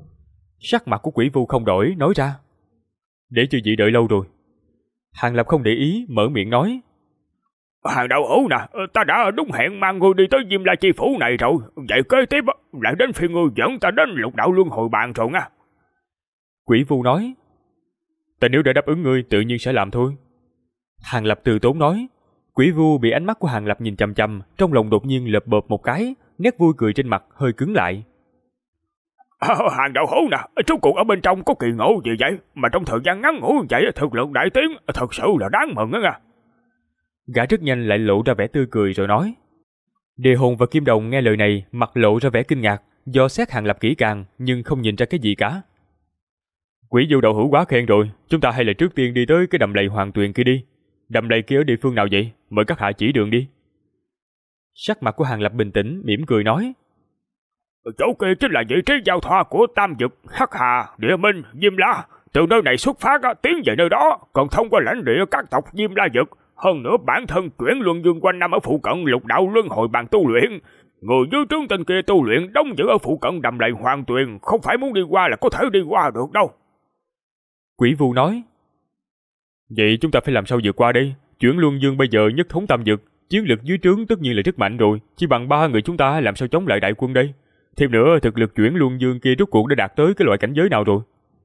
Sắc mặt của quỷ vu không đổi, nói ra. Để cho vị đợi lâu rồi. Hàng Lập không để ý, mở miệng nói. Hàng đạo hữu nè, ta đã đúng hẹn mang ngươi đi tới Diêm La Chi Phủ này rồi. Vậy kế tiếp lại đến phiên ngươi dẫn ta đến Lục Đạo Luân Hồi Bàn rồi nha. Quỷ vu nói. Ta nếu đã đáp ứng ngươi tự nhiên sẽ làm thôi. Hàng Lập từ tốn nói. Quỷ vu bị ánh mắt của Hàng Lập nhìn chằm chằm, trong lòng đột nhiên lợp bợp một cái, nét vui cười trên mặt hơi cứng lại. Hàng đạo hữu nè, rốt cuộc ở bên trong có kỳ ngộ gì vậy? Mà trong thời gian ngắn ngủi vậy thực lực đại tiến, thật sự là đáng mừng á nha. Gã rất nhanh lại lộ ra vẻ tươi cười rồi nói. Địa hồn và Kim Đồng nghe lời này, mặt lộ ra vẻ kinh ngạc, do xét Hàng Lập kỹ càng nhưng không nhìn ra cái gì cả. Quỷ vu đạo hữu quá khen rồi, chúng ta hay là trước tiên đi tới cái đầm lầy Hoàng Tuyền kia đi. Đầm lầy kia ở địa phương nào vậy? Mời các hạ chỉ đường đi. Sắc mặt của Hàng Lập bình tĩnh, mỉm cười nói. Chỗ kia chính là vị trí giao thoa của Tam Vực, Hắc Hà, Địa Minh, Diêm La. Từ nơi này xuất phát tiến về nơi đó, còn thông qua lãnh địa các tộc Diêm La Vực. Hơn nữa bản thân chuyển luân dương quanh năm ở phụ cận Lục Đạo Luân Hồi Bàn tu luyện. Người dưới trướng tên kia tu luyện đóng giữ ở phụ cận đầm lầy Hoàng Tuyền, không phải muốn đi qua là có thể đi qua được đâu. Quỷ vu nói. Vậy chúng ta phải làm sao vượt qua đây? Chuyển luân dương bây giờ nhất thống Tam Vực, chiến lực dưới trướng tất nhiên là rất mạnh rồi, chỉ bằng 3 người chúng ta làm sao chống lại đại quân đây? Thêm nữa, thực lực chuyển luân dương kia rốt cuộc đã đạt tới cái loại cảnh giới nào rồi?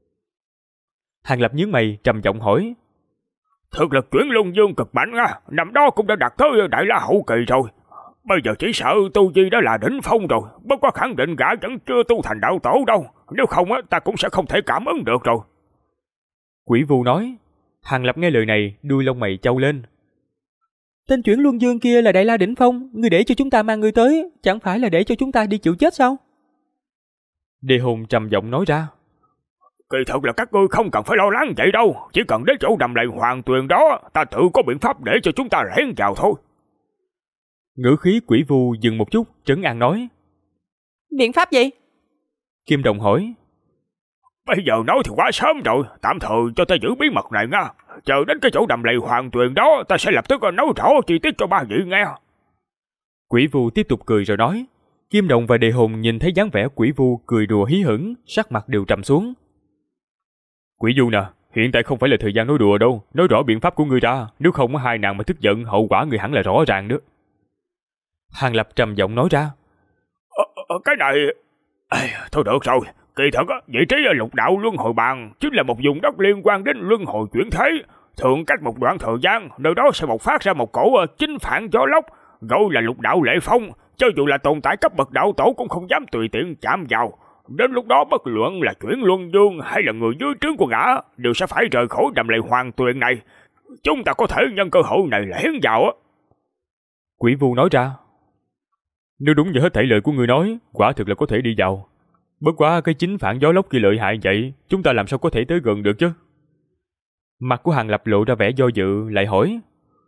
Hàng Lập nhướng mày trầm giọng hỏi. Thực lực chuyển luân dương cực mạnh á, năm đó cũng đã đạt tới Đại La Hậu Kỳ rồi. Bây giờ chỉ sợ tu vi đã là đỉnh phong rồi, bất quá khẳng định gã vẫn chưa tu thành đạo tổ đâu. Nếu không ta cũng sẽ không thể cảm ứng được rồi. Quỷ vu nói. Hàng Lập nghe lời này, đuôi lông mày chau lên. Tên chuyển luân dương kia là Đại La đỉnh phong, ngươi để cho chúng ta mang ngươi tới, chẳng phải là để cho chúng ta đi chịu chết sao? Đề Hùng trầm giọng nói ra. Kỳ thật là các ngươi không cần phải lo lắng vậy đâu, chỉ cần đến chỗ đầm lầy hoàng tuyền đó, ta tự có biện pháp để cho chúng ta lẻn vào thôi. Ngữ khí Quỷ Vu dừng một chút, trấn an nói. Biện pháp gì? Kim Đồng hỏi. Bây giờ nói thì quá sớm rồi, tạm thời cho ta giữ bí mật này nha. Chờ đến cái chỗ đầm lầy hoàng tuyền đó, ta sẽ lập tức nói rõ chi tiết cho ba vị nghe. Quỷ Vu tiếp tục cười rồi nói. Kim Đồng và Đề Hùng nhìn thấy dáng vẻ Quỷ Vu cười đùa hí hửng, sắc mặt đều trầm xuống. Quỷ Du nè, hiện tại không phải là thời gian nói đùa đâu, nói rõ biện pháp của ngươi ra, nếu không hai nàng mà tức giận, hậu quả ngươi hẳn là rõ ràng nữa. Hàng Lập trầm giọng nói ra. Cái này... thôi được rồi, kỳ thật vị trí ở Lục Đạo Luân Hồi Bàn chính là một vùng đất liên quan đến luân hồi chuyển thế. Thường cách một đoạn thời gian, nơi đó sẽ bộc phát ra một cổ chính phản gió lốc, gọi là Lục Đạo Lệ Phong. Cho dù là tồn tại cấp bậc đạo tổ cũng không dám tùy tiện chạm vào. Đến lúc đó bất luận là chuyển luân dương hay là người dưới trướng của gã đều sẽ phải rời khỏi đầm lầy hoàng tuyền này. Chúng ta có thể nhân cơ hội này lẻn vào á. Quỷ Vu nói ra. Nếu đúng như hết thảy lời của ngươi nói, quả thực là có thể đi vào. Bất quá cái chính phản gió lốc kia lợi hại vậy, chúng ta làm sao có thể tới gần được chứ? Mặt của Hàng Lập lộ ra vẻ do dự, lại hỏi.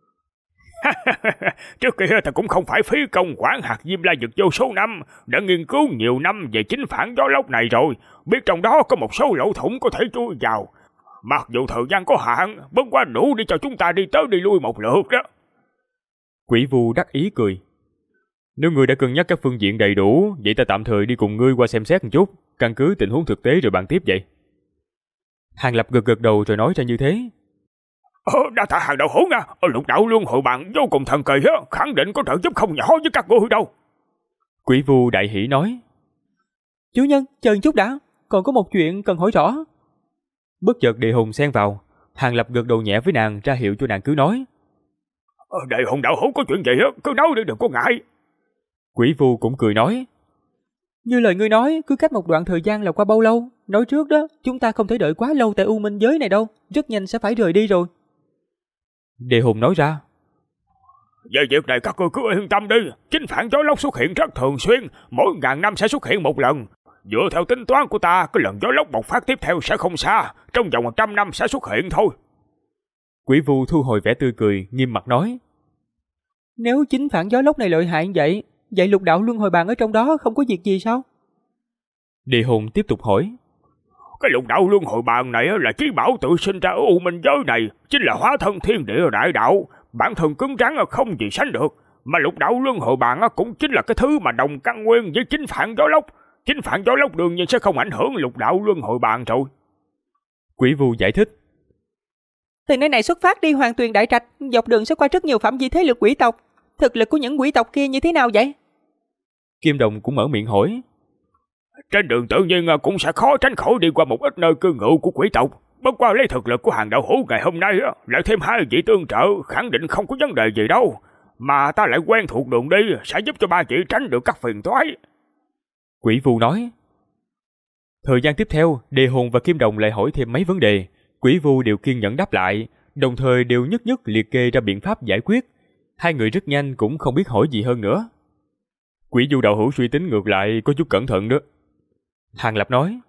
Trước kia ta cũng không phải phí công quản hạt Diêm La Dực vô số năm, đã nghiên cứu nhiều năm về chính phản gió lốc này rồi, biết trong đó có một số lỗ thủng có thể chui vào. Mặc dù thời gian có hạn, bất quá đủ để cho chúng ta đi tới đi lui một lượt đó. Quỷ Vu đắc ý cười. Nếu ngươi đã cân nhắc các phương diện đầy đủ, vậy ta tạm thời đi cùng ngươi qua xem xét một chút, căn cứ tình huống thực tế rồi bàn tiếp vậy. Hàng Lập gật gật đầu rồi nói ra như thế. Đa tạ Hàng đạo hữu nha, Lục Đạo Luân Hồi Bàn vô cùng thần kỳ á, khẳng định có trợ giúp không nhỏ với các ngươi đâu. Quỷ Vu đại hỉ nói. Chủ nhân, chờ một chút đã, còn có một chuyện cần hỏi rõ. Bất chợt Đề Hùng xen vào, Hàng Lập gật đầu nhẹ với nàng, ra hiệu cho nàng cứ nói. Đề Hùng đạo hữu có chuyện gì á, cứ nói đi, đừng có ngại. Quỷ Vu cũng cười nói. Như lời ngươi nói, cứ cách một đoạn thời gian là qua bao lâu? Nói trước đó, chúng ta không thể đợi quá lâu tại U Minh giới này đâu, rất nhanh sẽ phải rời đi rồi. Đề Hùng nói ra. Về việc này các ngươi cứ yên tâm đi, chính phản gió lốc xuất hiện rất thường xuyên, mỗi ngàn năm sẽ xuất hiện một lần. Dựa theo tính toán của ta, cái lần gió lốc bộc phát tiếp theo sẽ không xa, trong vòng 100 năm sẽ xuất hiện thôi. Quỷ Vu thu hồi vẻ tươi cười, nghiêm mặt nói. Nếu chính phản gió lốc này lợi hại vậy, vậy Lục Đạo Luân Hồi Bàn ở trong đó không có việc gì sao? Đề Hùng tiếp tục hỏi. Cái Lục Đạo Luân Hồi Bàn này là chí bảo tự sinh ra ở U Minh giới này, chính là hóa thân thiên địa đại đạo, bản thân cứng rắn không gì sánh được. Mà Lục Đạo Luân Hồi Bàn cũng chính là cái thứ mà đồng căn nguyên với chính phản gió lốc. Chính phản gió lốc đương nhiên sẽ không ảnh hưởng Lục Đạo Luân Hồi Bàn rồi. Quỷ Vu giải thích. Từ nơi này xuất phát đi Hoàng Tuyền Đại Trạch, dọc đường sẽ qua rất nhiều phạm vi thế lực quỷ tộc. Thực lực của những quỷ tộc kia như thế nào vậy? Kim Đồng cũng mở miệng hỏi. Trên đường tự nhiên cũng sẽ khó tránh khỏi đi qua một ít nơi cư ngụ của quỷ tộc. Bất qua lấy thực lực của Hàng đạo hữu ngày hôm nay lại thêm hai vị tương trợ, khẳng định không có vấn đề gì đâu. Mà ta lại quen thuộc đường đi, sẽ giúp cho ba vị tránh được các phiền toái. Quỷ Vu nói. Thời gian tiếp theo, Đề Hùng và Kim Đồng lại hỏi thêm mấy vấn đề. Quỷ Vu đều kiên nhẫn đáp lại, đồng thời đều nhất nhất liệt kê ra biện pháp giải quyết. Hai người rất nhanh cũng không biết hỏi gì hơn nữa. Quỷ Du đạo hữu suy tính ngược lại có chút cẩn thận đó. Hàng Lập nói.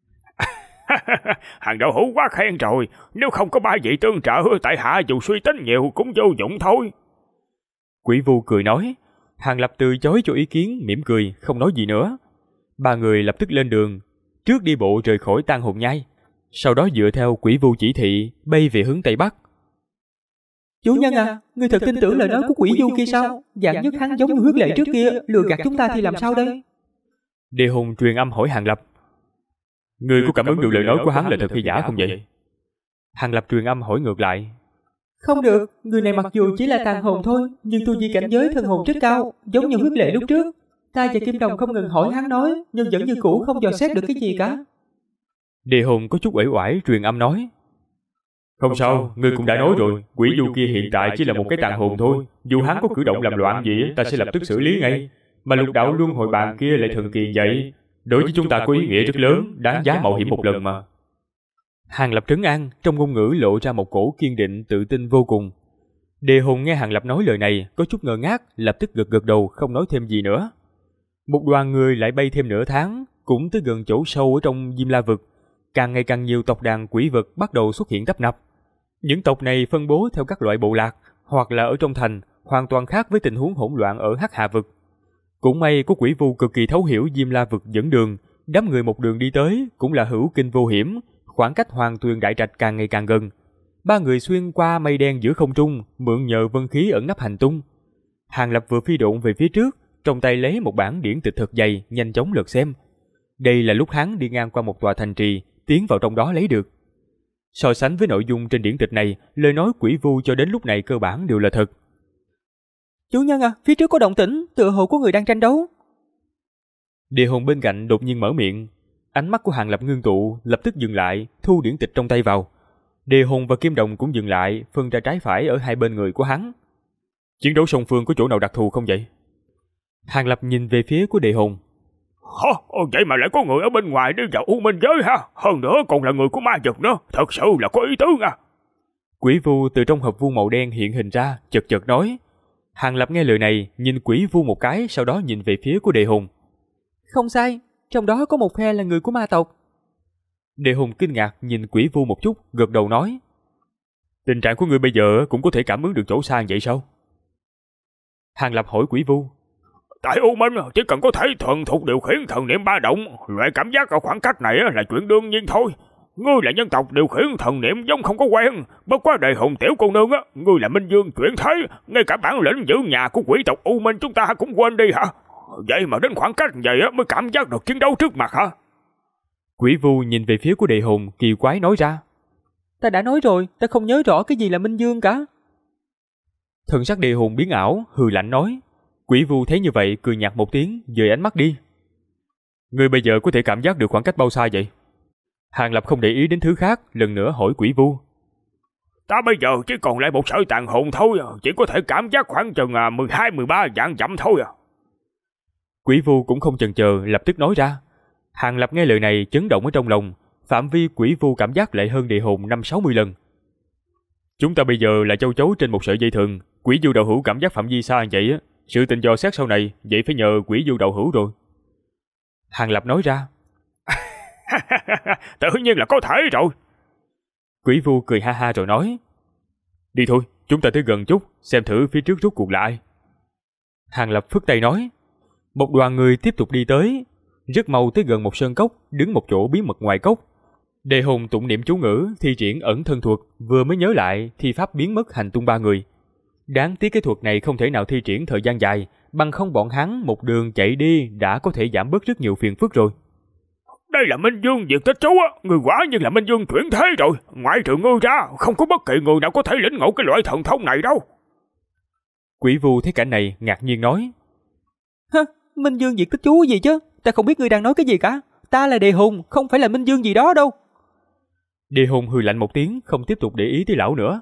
Hàng đạo hữu quá khen rồi, nếu không có ba vị tương trợ, tại hạ dù suy tính nhiều cũng vô dụng thôi. Quỷ Vu cười nói. Hàng Lập từ chối cho ý kiến, mỉm cười, không nói gì nữa. Ba người lập tức lên đường, trước đi bộ rời khỏi Tang Hồn Nhai, sau đó dựa theo Quỷ Vu chỉ thị bay về hướng Tây Bắc. Chủ nhân à, ngươi thật tin tưởng lời nói của Quỷ Du kia sao? Dạng nhất hắn giống như huyết lệ trước kia, lừa gạt chúng ta thì làm sao đây? Đề Hùng truyền âm hỏi Hàng Lập. Ngươi có cảm ứng được lời nói của hắn là thật hay giả không vậy? Hàng Lập truyền âm hỏi ngược lại. Không được, người này mặc dù chỉ là tàn hồn thôi, nhưng tu vi cảnh giới thần hồn rất cao, giống như huyết lệ lúc trước. Ta và Kim Đồng không ngừng hỏi hắn nói, nhưng vẫn như cũ không dò xét được cái gì cả. Đề Hùng có chút uể oải truyền âm nói. Không sao, ngươi cũng đã nói rồi, Quỷ Du kia hiện tại chỉ là một cái tàn hồn thôi, dù hắn có cử động làm loạn gì, ta sẽ lập tức xử lý ngay. Mà Lục Đạo Luân Hồi Bàn kia lại thần kỳ vậy, đối với chúng ta có ý nghĩa rất lớn, đáng giá mạo hiểm một lần mà. Hàng Lập trấn an, trong ngôn ngữ lộ ra một cổ kiên định tự tin vô cùng. Đề Hùng nghe Hàng Lập nói lời này có chút ngơ ngác, lập tức gật gật đầu không nói thêm gì nữa. Một đoàn người lại bay thêm nửa tháng, cũng tới gần chỗ sâu ở trong Diêm La vực. Càng ngày càng nhiều tộc đàn quỷ vật bắt đầu xuất hiện tấp nập. Những tộc này phân bố theo các loại bộ lạc, hoặc là ở trong thành, hoàn toàn khác với tình huống hỗn loạn ở Hắc Hà vực. Cũng may có quỷ vu cực kỳ thấu hiểu Diêm La vực dẫn đường, đám người một đường đi tới cũng là hữu kinh vô hiểm, khoảng cách Hoàng Tuyền Đại Trạch càng ngày càng gần. Ba người xuyên qua mây đen giữa không trung, mượn nhờ vân khí ẩn nấp hành tung. Hàng Lập vừa phi độn về phía trước, trong tay lấy một bản điển tịch thật dày, nhanh chóng lật xem. Đây là lúc hắn đi ngang qua một tòa thành trì, tiến vào trong đó lấy được. So sánh với nội dung trên điển tịch này, lời nói quỷ vu cho đến lúc này cơ bản đều là thật. Chủ nhân à, phía trước có động tĩnh, tựa hồ có người đang tranh đấu. Địa Hồn bên cạnh đột nhiên mở miệng. Ánh mắt của Hàng Lập ngưng tụ, lập tức dừng lại, thu điển tịch trong tay vào. Địa Hồn và Kim Đồng cũng dừng lại, phân ra trái phải ở hai bên người của hắn. Chiến đấu song phương có chỗ nào đặc thù không vậy? Hàng Lập nhìn về phía của Địa Hồn. Vậy mà lại có người ở bên ngoài đi vào U Minh giới ha? Hơn nữa còn là người của ma vực nữa, thật sự là có ý tứ à? Quỷ vu từ trong hộp vu màu đen hiện hình ra, chật chật nói. Hàng Lập nghe lời này, nhìn quỷ vu một cái, sau đó nhìn về phía của Địa Hồn. Không sai, trong đó có một phe là người của ma tộc. Địa Hồn kinh ngạc nhìn quỷ vu một chút, gật đầu nói. Tình trạng của ngươi bây giờ cũng có thể cảm ứng được chỗ xa vậy sao? Hàng Lập hỏi quỷ vu. Tại U Minh chỉ cần có thể thuần thục điều khiển thần niệm ba động, loại cảm giác ở khoảng cách này là chuyện đương nhiên thôi. Ngươi là nhân tộc điều khiển thần niệm giống không có quen, bất quá Đề Hồn tiểu cô nương ngươi là Minh Vương chuyển thế, ngay cả bản lĩnh giữ nhà của quỷ tộc U Minh chúng ta cũng quên đi hả? Vậy mà đến khoảng cách vậy mới cảm giác được chiến đấu trước mặt hả? Quỷ vu nhìn về phía của Đề Hồn, kỳ quái nói ra. Ta đã nói rồi, ta không nhớ rõ cái gì là Minh Vương cả. Thần sắc Đề Hồn biến ảo, hừ lạnh nói. Quỷ vu thấy như vậy cười nhạt một tiếng, dời ánh mắt đi. Ngươi bây giờ có thể cảm giác được khoảng cách bao xa vậy? Hàng Lập không để ý đến thứ khác, lần nữa hỏi quỷ vu. Ta bây giờ chỉ còn lại một sợi tàn hồn thôi, chỉ có thể cảm giác khoảng chừng 12-13 vạn dặm thôi à. Quỷ vu cũng không chần chờ, lập tức nói ra. Hàng Lập nghe lời này chấn động ở trong lòng, phạm vi quỷ vu cảm giác lại hơn Địa Hồn 5-60 lần. Chúng ta bây giờ là châu chấu trên một sợi dây thừng, quỷ vu đạo hữu cảm giác phạm vi xa vậy á, sự tình dò xét sau này, vậy phải nhờ quỷ vu đạo hữu rồi. Hàng Lập nói ra. Tự nhiên là có thể rồi. Quỷ vu cười ha ha rồi nói. Đi thôi, chúng ta tới gần chút, xem thử phía trước rốt cuộc là ai. Hàng Lập phất tay nói. Một đoàn người tiếp tục đi tới, rất mau tới gần một sơn cốc, đứng một chỗ bí mật ngoài cốc. Đề Hồn tụng niệm chú ngữ, thi triển ẩn thân thuật, vừa mới nhớ lại thì pháp biến mất hành tung ba người. Đáng tiếc cái thuật này không thể nào thi triển thời gian dài, bằng không bọn hắn một đường chạy đi đã có thể giảm bớt rất nhiều phiền phức rồi. Đây là Minh Vương Diệt Tích Chú á, người quả nhiên là Minh Vương chuyển thế rồi, ngoại trừ ngươi ra, không có bất kỳ người nào có thể lĩnh ngộ cái loại thần thông này đâu. Quỷ vu thấy cảnh này ngạc nhiên nói. Hả, Minh Vương Diệt Tích Chú gì chứ, ta không biết ngươi đang nói cái gì cả, ta là Đề Hồn, không phải là Minh Vương gì đó đâu. Đề Hồn hừ lạnh một tiếng, không tiếp tục để ý tới lão nữa.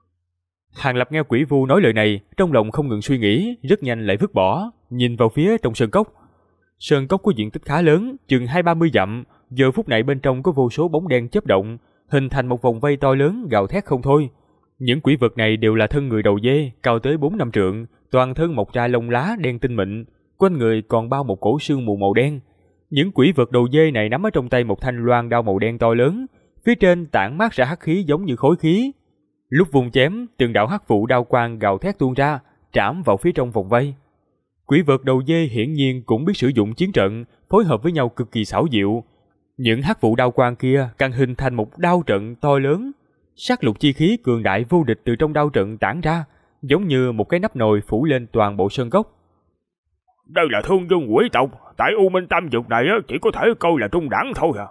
Hàng Lập nghe quỷ vu nói lời này, trong lòng không ngừng suy nghĩ, rất nhanh lại vứt bỏ, nhìn vào phía trong sơn cốc. Sơn cốc có diện tích khá lớn, chừng 20-30 dặm, giờ phút này bên trong có vô số bóng đen chớp động, hình thành một vòng vây to lớn gào thét không thôi. Những quỷ vật này đều là thân người đầu dê, cao tới 4-5 trượng, toàn thân mọc ra lông lá đen tinh mịn, quanh người còn bao một cổ sương mù màu đen. Những quỷ vật đầu dê này nắm ở trong tay một thanh loan đao màu đen to lớn, phía trên tản mát ra hắc khí giống như khối khí. Lúc vùng chém, từng đạo hắc vụ đao quang gào thét tuôn ra, trảm vào phía trong vòng vây. Quỷ vật đầu dê hiển nhiên cũng biết sử dụng chiến trận, phối hợp với nhau cực kỳ xảo diệu. Những hắc vụ đao quang kia càng hình thành một đao trận to lớn, sát lục chi khí cường đại vô địch từ trong đao trận tản ra, giống như một cái nắp nồi phủ lên toàn bộ sơn cốc. Đây là thương vương quỷ tộc, tại U Minh Tam Vực này chỉ có thể coi là trung đẳng thôi à.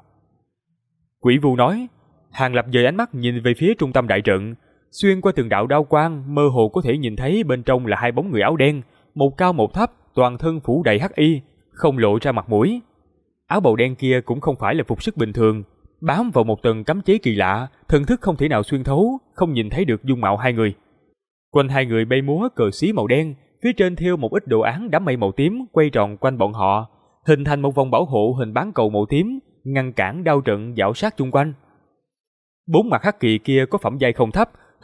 Quỷ vu nói. Hàng Lập dời ánh mắt nhìn về phía trung tâm đại trận, xuyên qua từng đạo đao quang, mơ hồ có thể nhìn thấy bên trong là hai bóng người áo đen, một cao một thấp, toàn thân phủ đầy hắc y, không lộ ra mặt mũi. Áo bào đen kia cũng không phải là phục sức bình thường, bám vào một tầng cấm chế kỳ lạ, thần thức không thể nào xuyên thấu, không nhìn thấy được dung mạo hai người. Quanh hai người bay múa cờ xí màu đen, phía trên thêu một ít đồ án đám mây màu tím quay tròn quanh bọn họ, hình thành một vòng bảo hộ hình bán cầu màu tím, ngăn cản đao trận dạo sát chung quanh. Bốn mặt hắc kỳ kia có phẩm giai không thấp,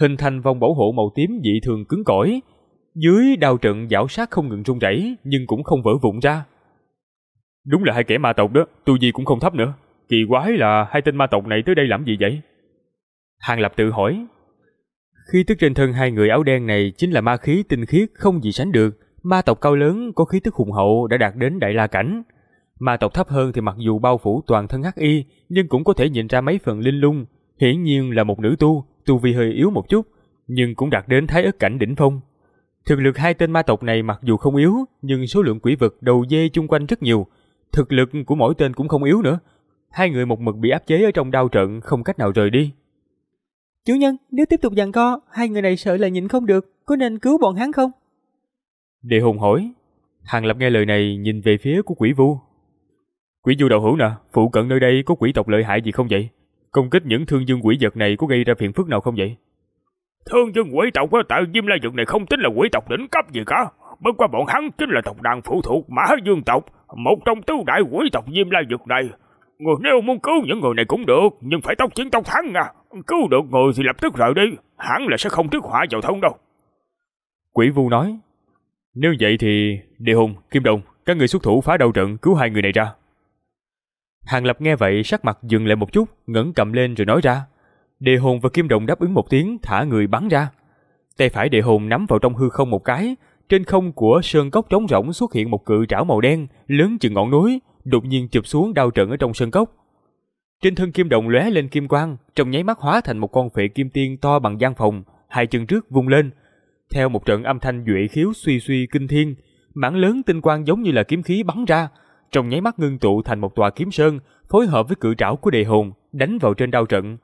hình thành vòng bảo hộ màu tím dị thường cứng cỏi. Dưới đao trận giảo sát không ngừng rung rẩy, nhưng cũng không vỡ vụn ra. Đúng là hai kẻ ma tộc đó, tu vi cũng không thấp nữa. Kỳ quái là hai tên ma tộc này tới đây làm gì vậy? Hàng Lập tự hỏi. Khí tức trên thân hai người áo đen này chính là ma khí tinh khiết không gì sánh được. Ma tộc cao lớn có khí tức hùng hậu đã đạt đến đại la cảnh. Ma tộc thấp hơn thì mặc dù bao phủ toàn thân hắc y, nhưng cũng có thể nhìn ra mấy phần linh lung. Hiển nhiên là một nữ tu vi hơi yếu một chút, nhưng cũng đạt đến thái ức cảnh đỉnh phong. Thực lực hai tên ma tộc này mặc dù không yếu, nhưng số lượng quỷ vật đầu dê chung quanh rất nhiều. Thực lực của mỗi tên cũng không yếu nữa. Hai người một mực bị áp chế ở trong đao trận, không cách nào rời đi. Chủ nhân, nếu tiếp tục giằng co, hai người này sợ là nhịn không được, có nên cứu bọn hắn không? Địa Hùng hỏi. Hàng Lập nghe lời này nhìn về phía của Quỷ Vu. Quỷ Vu đạo hữu nè, phụ cận nơi đây có quỷ tộc lợi hại gì không vậy? Công kích những thương dương quỷ vật này có gây ra phiền phức nào không vậy? Thương dương quỷ tộc tại Diêm La vực này không tính là quỷ tộc đỉnh cấp gì cả. Bất qua bọn hắn chính là tộc đàn phụ thuộc Mã Dương tộc, một trong tứ đại quỷ tộc Diêm La vực này. Người nếu muốn cứu những người này cũng được, nhưng phải tốc chiến tốc thắng nha. Cứu được người thì lập tức rời đi, hẳn là sẽ không rước họa vào thân đâu. Quỷ Vu nói. Nếu vậy thì Địa Hùng, Kim Đồng, các người xuất thủ phá đầu trận cứu hai người này ra. Hàng Lập nghe vậy sắc mặt dừng lại một chút, ngẩng cầm lên rồi nói ra. Địa Hồn và Kim Đồng đáp ứng một tiếng, thả người bắn ra. Tay phải Địa Hồn nắm vào trong hư không một cái, trên không của sơn cốc trống rỗng xuất hiện một cự trảo màu đen lớn chừng ngọn núi, đột nhiên chụp xuống đao trận ở trong sơn cốc. Trên thân Kim Đồng lóe lên kim quang, trong nháy mắt hóa thành một con phệ kim tiên to bằng gian phòng, hai chân trước vung lên. Theo một trận âm thanh duệ khiếu suy suy kinh thiên, mảng lớn tinh quang giống như là kiếm khí bắn ra, trong nháy mắt ngưng tụ thành một tòa kiếm sơn, phối hợp với cự trảo của Địa Hồn đánh vào trên đao trận.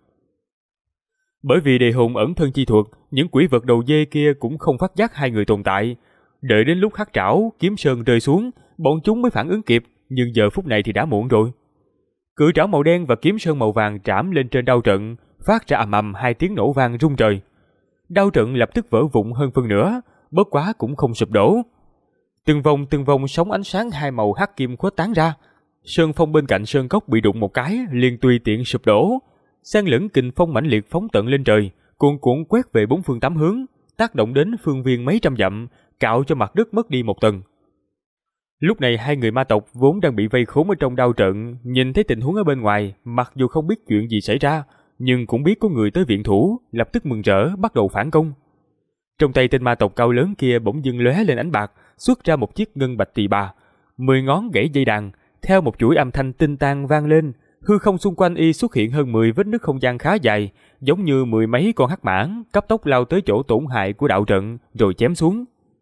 Bởi vì Địa Hồn ẩn thân chi thuật, những quỷ vật đầu dê kia cũng không phát giác hai người tồn tại. Đợi đến lúc hắc trảo, kiếm sơn rơi xuống, bọn chúng mới phản ứng kịp, nhưng giờ phút này thì đã muộn rồi. Cự trảo màu đen và kiếm sơn màu vàng trảm lên trên đao trận, phát ra ầm ầm hai tiếng nổ vang rung trời. Đao trận lập tức vỡ vụn hơn phân nửa, bất quá cũng không sụp đổ. Từng vòng sóng ánh sáng hai màu hắc kim khuếch tán ra. Sơn phong bên cạnh sơn cốc bị đụng một cái, liền tùy tiện sụp đổ. Xen lẫn kình phong mãnh liệt phóng tận lên trời, cuồn cuộn quét về bốn phương tám hướng, tác động đến phương viên mấy trăm dặm, cạo cho mặt đất mất đi một tầng. Lúc này hai người ma tộc vốn đang bị vây khốn ở trong đao trận, nhìn thấy tình huống ở bên ngoài, mặc dù không biết chuyện gì xảy ra, nhưng cũng biết có người tới viện thủ, lập tức mừng rỡ bắt đầu phản công. Trong tay tên ma tộc cao lớn kia bỗng dưng lóe lên ánh bạc, xuất ra một chiếc ngân bạch tỳ bà, 10 ngón gãy dây đàn, theo một chuỗi âm thanh tinh tang vang lên, hư không xung quanh y xuất hiện hơn 10 vết nứt không gian khá dài, giống như mười mấy con hắc mãng cấp tốc lao tới chỗ tổn hại của đạo trận rồi chém xuống.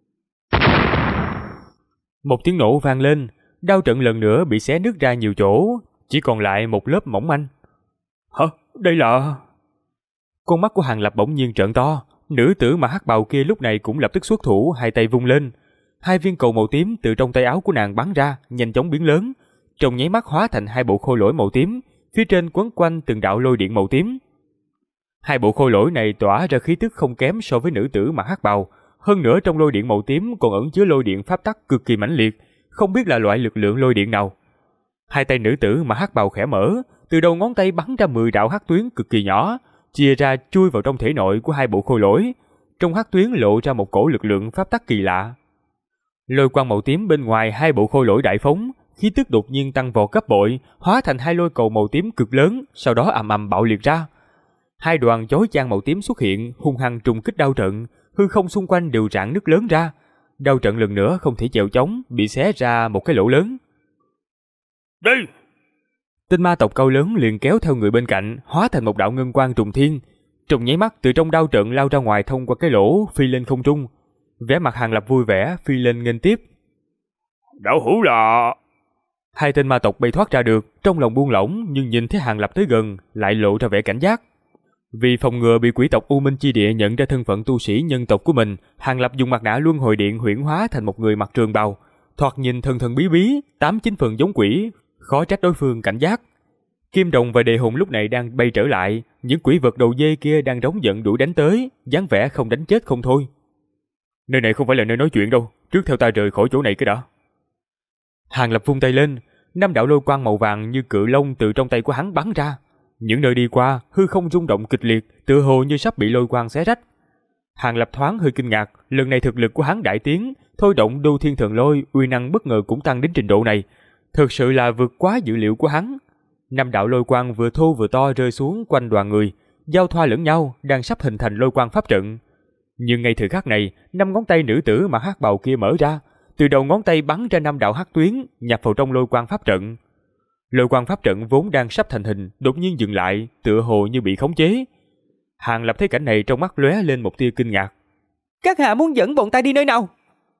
Một tiếng nổ vang lên, đao trận lần nữa bị xé nứt ra nhiều chỗ, chỉ còn lại một lớp mỏng manh. Hả? Đây là... Con mắt của Hàng Lập bỗng nhiên trợn to, nữ tử mà hắc bào kia lúc này cũng lập tức xuất thủ, hai tay vung lên. Hai viên cầu màu tím từ trong tay áo của nàng bắn ra, nhanh chóng biến lớn, trong nháy mắt hóa thành hai bộ khôi lỗi màu tím, phía trên quấn quanh từng đạo lôi điện màu tím. Hai bộ khôi lỗi này tỏa ra khí tức không kém so với nữ tử mặc hắc bào, hơn nữa trong lôi điện màu tím còn ẩn chứa lôi điện pháp tắc cực kỳ mãnh liệt, không biết là loại lực lượng lôi điện nào. Hai tay nữ tử mặc hắc bào khẽ mở, từ đầu ngón tay bắn ra 10 đạo hắc tuyến cực kỳ nhỏ, chia ra chui vào trong thể nội của hai bộ khôi lỗi. Trong hắc tuyến lộ ra một cổ lực lượng pháp tắc kỳ lạ. Lôi quang màu tím bên ngoài hai bộ khôi lỗi đại phóng, khí tức đột nhiên tăng vọt gấp bội, hóa thành hai lôi cầu màu tím cực lớn, sau đó ầm ầm bạo liệt ra. Hai đoàn chói chang màu tím xuất hiện, hung hăng trùng kích đao trận, hư không xung quanh đều rạn nứt lớn ra. Đao trận lần nữa không thể chèo chống, bị xé ra một cái lỗ lớn. Đi! Tên ma tộc cao lớn liền kéo theo người bên cạnh, hóa thành một đạo ngân quang trùng thiên. Trong nháy mắt từ trong đao trận lao ra ngoài thông qua cái lỗ, phi lên không trung. Vẻ mặt Hàng Lập vui vẻ, phi lên nghênh tiếp. Đạo hữu là... Hai tên ma tộc bay thoát ra được, trong lòng buông lỏng, nhưng nhìn thấy Hàng Lập tới gần, lại lộ ra vẻ cảnh giác. Vì phòng ngừa bị quỷ tộc U Minh Chi Địa nhận ra thân phận tu sĩ nhân tộc của mình, Hàng Lập dùng mặt nạ luân hồi điện huyễn hóa thành một người mặc trường bào, thoạt nhìn thần thần bí bí, 8-9 phần giống quỷ, khó trách đối phương cảnh giác. Kim Đồng và Đề Hồn lúc này đang bay trở lại, những quỷ vật đầu dê kia đang rống giận đuổi đánh tới, dáng vẻ không đánh chết không thôi. Nơi này không phải là nơi nói chuyện đâu, trước theo ta rời khỏi chỗ này cái đã. Hàng Lập vung tay lên, 5 đạo lôi quang màu vàng như cự long từ trong tay của hắn bắn ra. Những nơi đi qua, hư không rung động kịch liệt, tựa hồ như sắp bị lôi quang xé rách. Hàng Lập thoáng hơi kinh ngạc, lần này thực lực của hắn đại tiến, thôi động Đô Thiên Thần Lôi, uy năng bất ngờ cũng tăng đến trình độ này, thực sự là vượt quá dự liệu của hắn. 5 đạo lôi quang vừa thô vừa to rơi xuống quanh đoàn người, giao thoa lẫn nhau, đang sắp hình thành lôi quang pháp trận. Nhưng ngay thời khắc này, 5 ngón tay nữ tử mà hắc bào kia mở ra, từ đầu ngón tay bắn ra 5 đạo hắc tuyến, nhập vào trong lôi quang pháp trận. Lôi quang pháp trận vốn đang sắp thành hình, đột nhiên dừng lại, tựa hồ như bị khống chế. Hàng Lập thấy cảnh này trong mắt lóe lên một tia kinh ngạc. Các hạ muốn dẫn bọn ta đi nơi nào?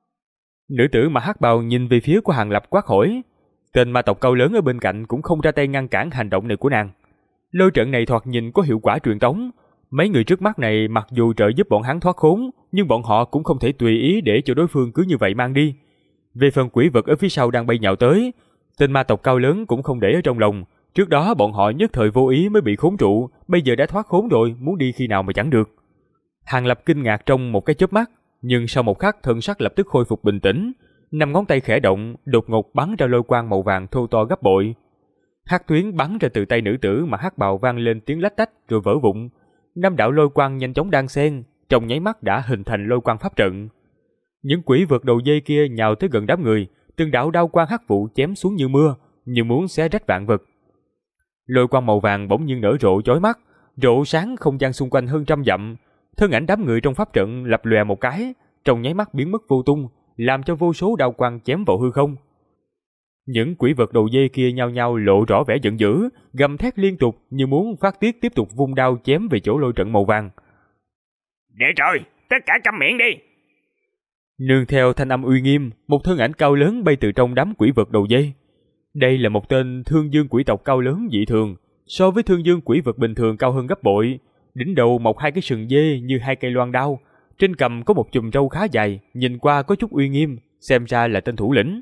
Nữ tử mà hắc bào nhìn về phía của Hàng Lập quát hỏi. Tên ma tộc cao lớn ở bên cạnh cũng không ra tay ngăn cản hành động này của nàng. Lôi trận này thoạt nhìn có hiệu quả truyền tống. Mấy người trước mắt này mặc dù trợ giúp bọn hắn thoát khốn, nhưng bọn họ cũng không thể tùy ý để cho đối phương cứ như vậy mang đi. Về phần quỷ vật ở phía sau đang bay nhào tới, tên ma tộc cao lớn cũng không để ở trong lòng. Trước đó bọn họ nhất thời vô ý mới bị khốn trụ, bây giờ đã thoát khốn rồi, muốn đi khi nào mà chẳng được. Hàng Lập kinh ngạc trong một cái chớp mắt, nhưng sau một khắc thân sắc lập tức khôi phục bình tĩnh. 5 ngón tay khẽ động, đột ngột bắn ra lôi quang màu vàng thô to gấp bội. Hắc tuyến bắn ra từ tay nữ tử mà hắc bào vang lên tiếng lách tách rồi vỡ vụn. 5 đạo lôi quang nhanh chóng đan xen, trong nháy mắt đã hình thành lôi quang pháp trận. Những quỷ vật đầu dây kia nhào tới gần đám người, từng đạo đao quang hắc vụ chém xuống như mưa, như muốn xé rách vạn vật. Lôi quang màu vàng bỗng nhiên nở rộ chói mắt, rộ sáng không gian xung quanh hơn 100 dặm. Thân ảnh đám người trong pháp trận lập lòe một cái, trong nháy mắt biến mất vô tung, làm cho vô số đao quang chém vào hư không. Những quỷ vật đầu dây kia nhao nhao lộ rõ vẻ giận dữ, gầm thét liên tục như muốn phát tiết tiếp tục vung đao chém về chỗ lôi trận màu vàng. Để rồi, tất cả câm miệng đi. Nương theo thanh âm uy nghiêm, một thân ảnh cao lớn bay từ trong đám quỷ vật đầu dây. Đây là một tên thương dương quỷ tộc cao lớn dị thường, so với thương dương quỷ vật bình thường cao hơn gấp bội. Đỉnh đầu mọc 2 cái sừng dê như 2 cây loan đao, trên cằm có một chùm râu khá dài, nhìn qua có chút uy nghiêm, xem ra là tên thủ lĩnh.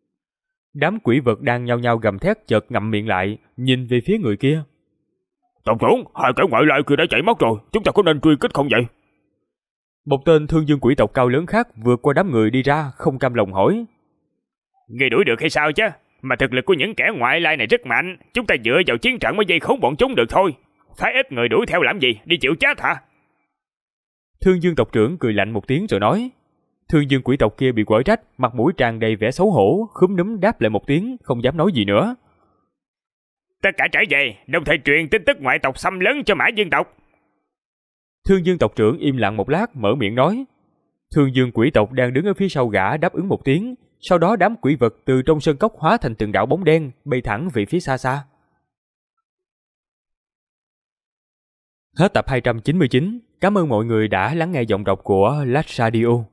Đám quỷ vật đang nhao nhao gầm thét chợt ngậm miệng lại, nhìn về phía người kia. Tổng trưởng, 2 kẻ ngoại lai kia đã chạy mất rồi, chúng ta có nên truy kích không vậy? Một tên thương dương quỷ tộc cao lớn khác vượt qua đám người đi ra, không cam lòng hỏi. Ngươi đuổi được hay sao chứ? Mà thực lực của những kẻ ngoại lai này rất mạnh, chúng ta dựa vào chiến trận mới dây khốn bọn chúng được thôi. Phải ít người đuổi theo làm gì, đi chịu chết hả? Thương dương tộc trưởng cười lạnh một tiếng rồi nói. Thương dương quỷ tộc kia bị quở trách, mặt mũi tràn đầy vẻ xấu hổ, khúm núm đáp lại một tiếng, không dám nói gì nữa. Tất cả trở về, đồng thời truyền tin tức ngoại tộc xâm lấn cho Mã Dương tộc. Thương dương tộc trưởng im lặng một lát, mở miệng nói. Thương dương quỷ tộc đang đứng ở phía sau gã đáp ứng một tiếng, sau đó đám quỷ vật từ trong sơn cốc hóa thành từng đạo bóng đen, bay thẳng về phía xa xa. Hết tập 299, cảm ơn mọi người đã lắng nghe giọng đọc của Lách Radio.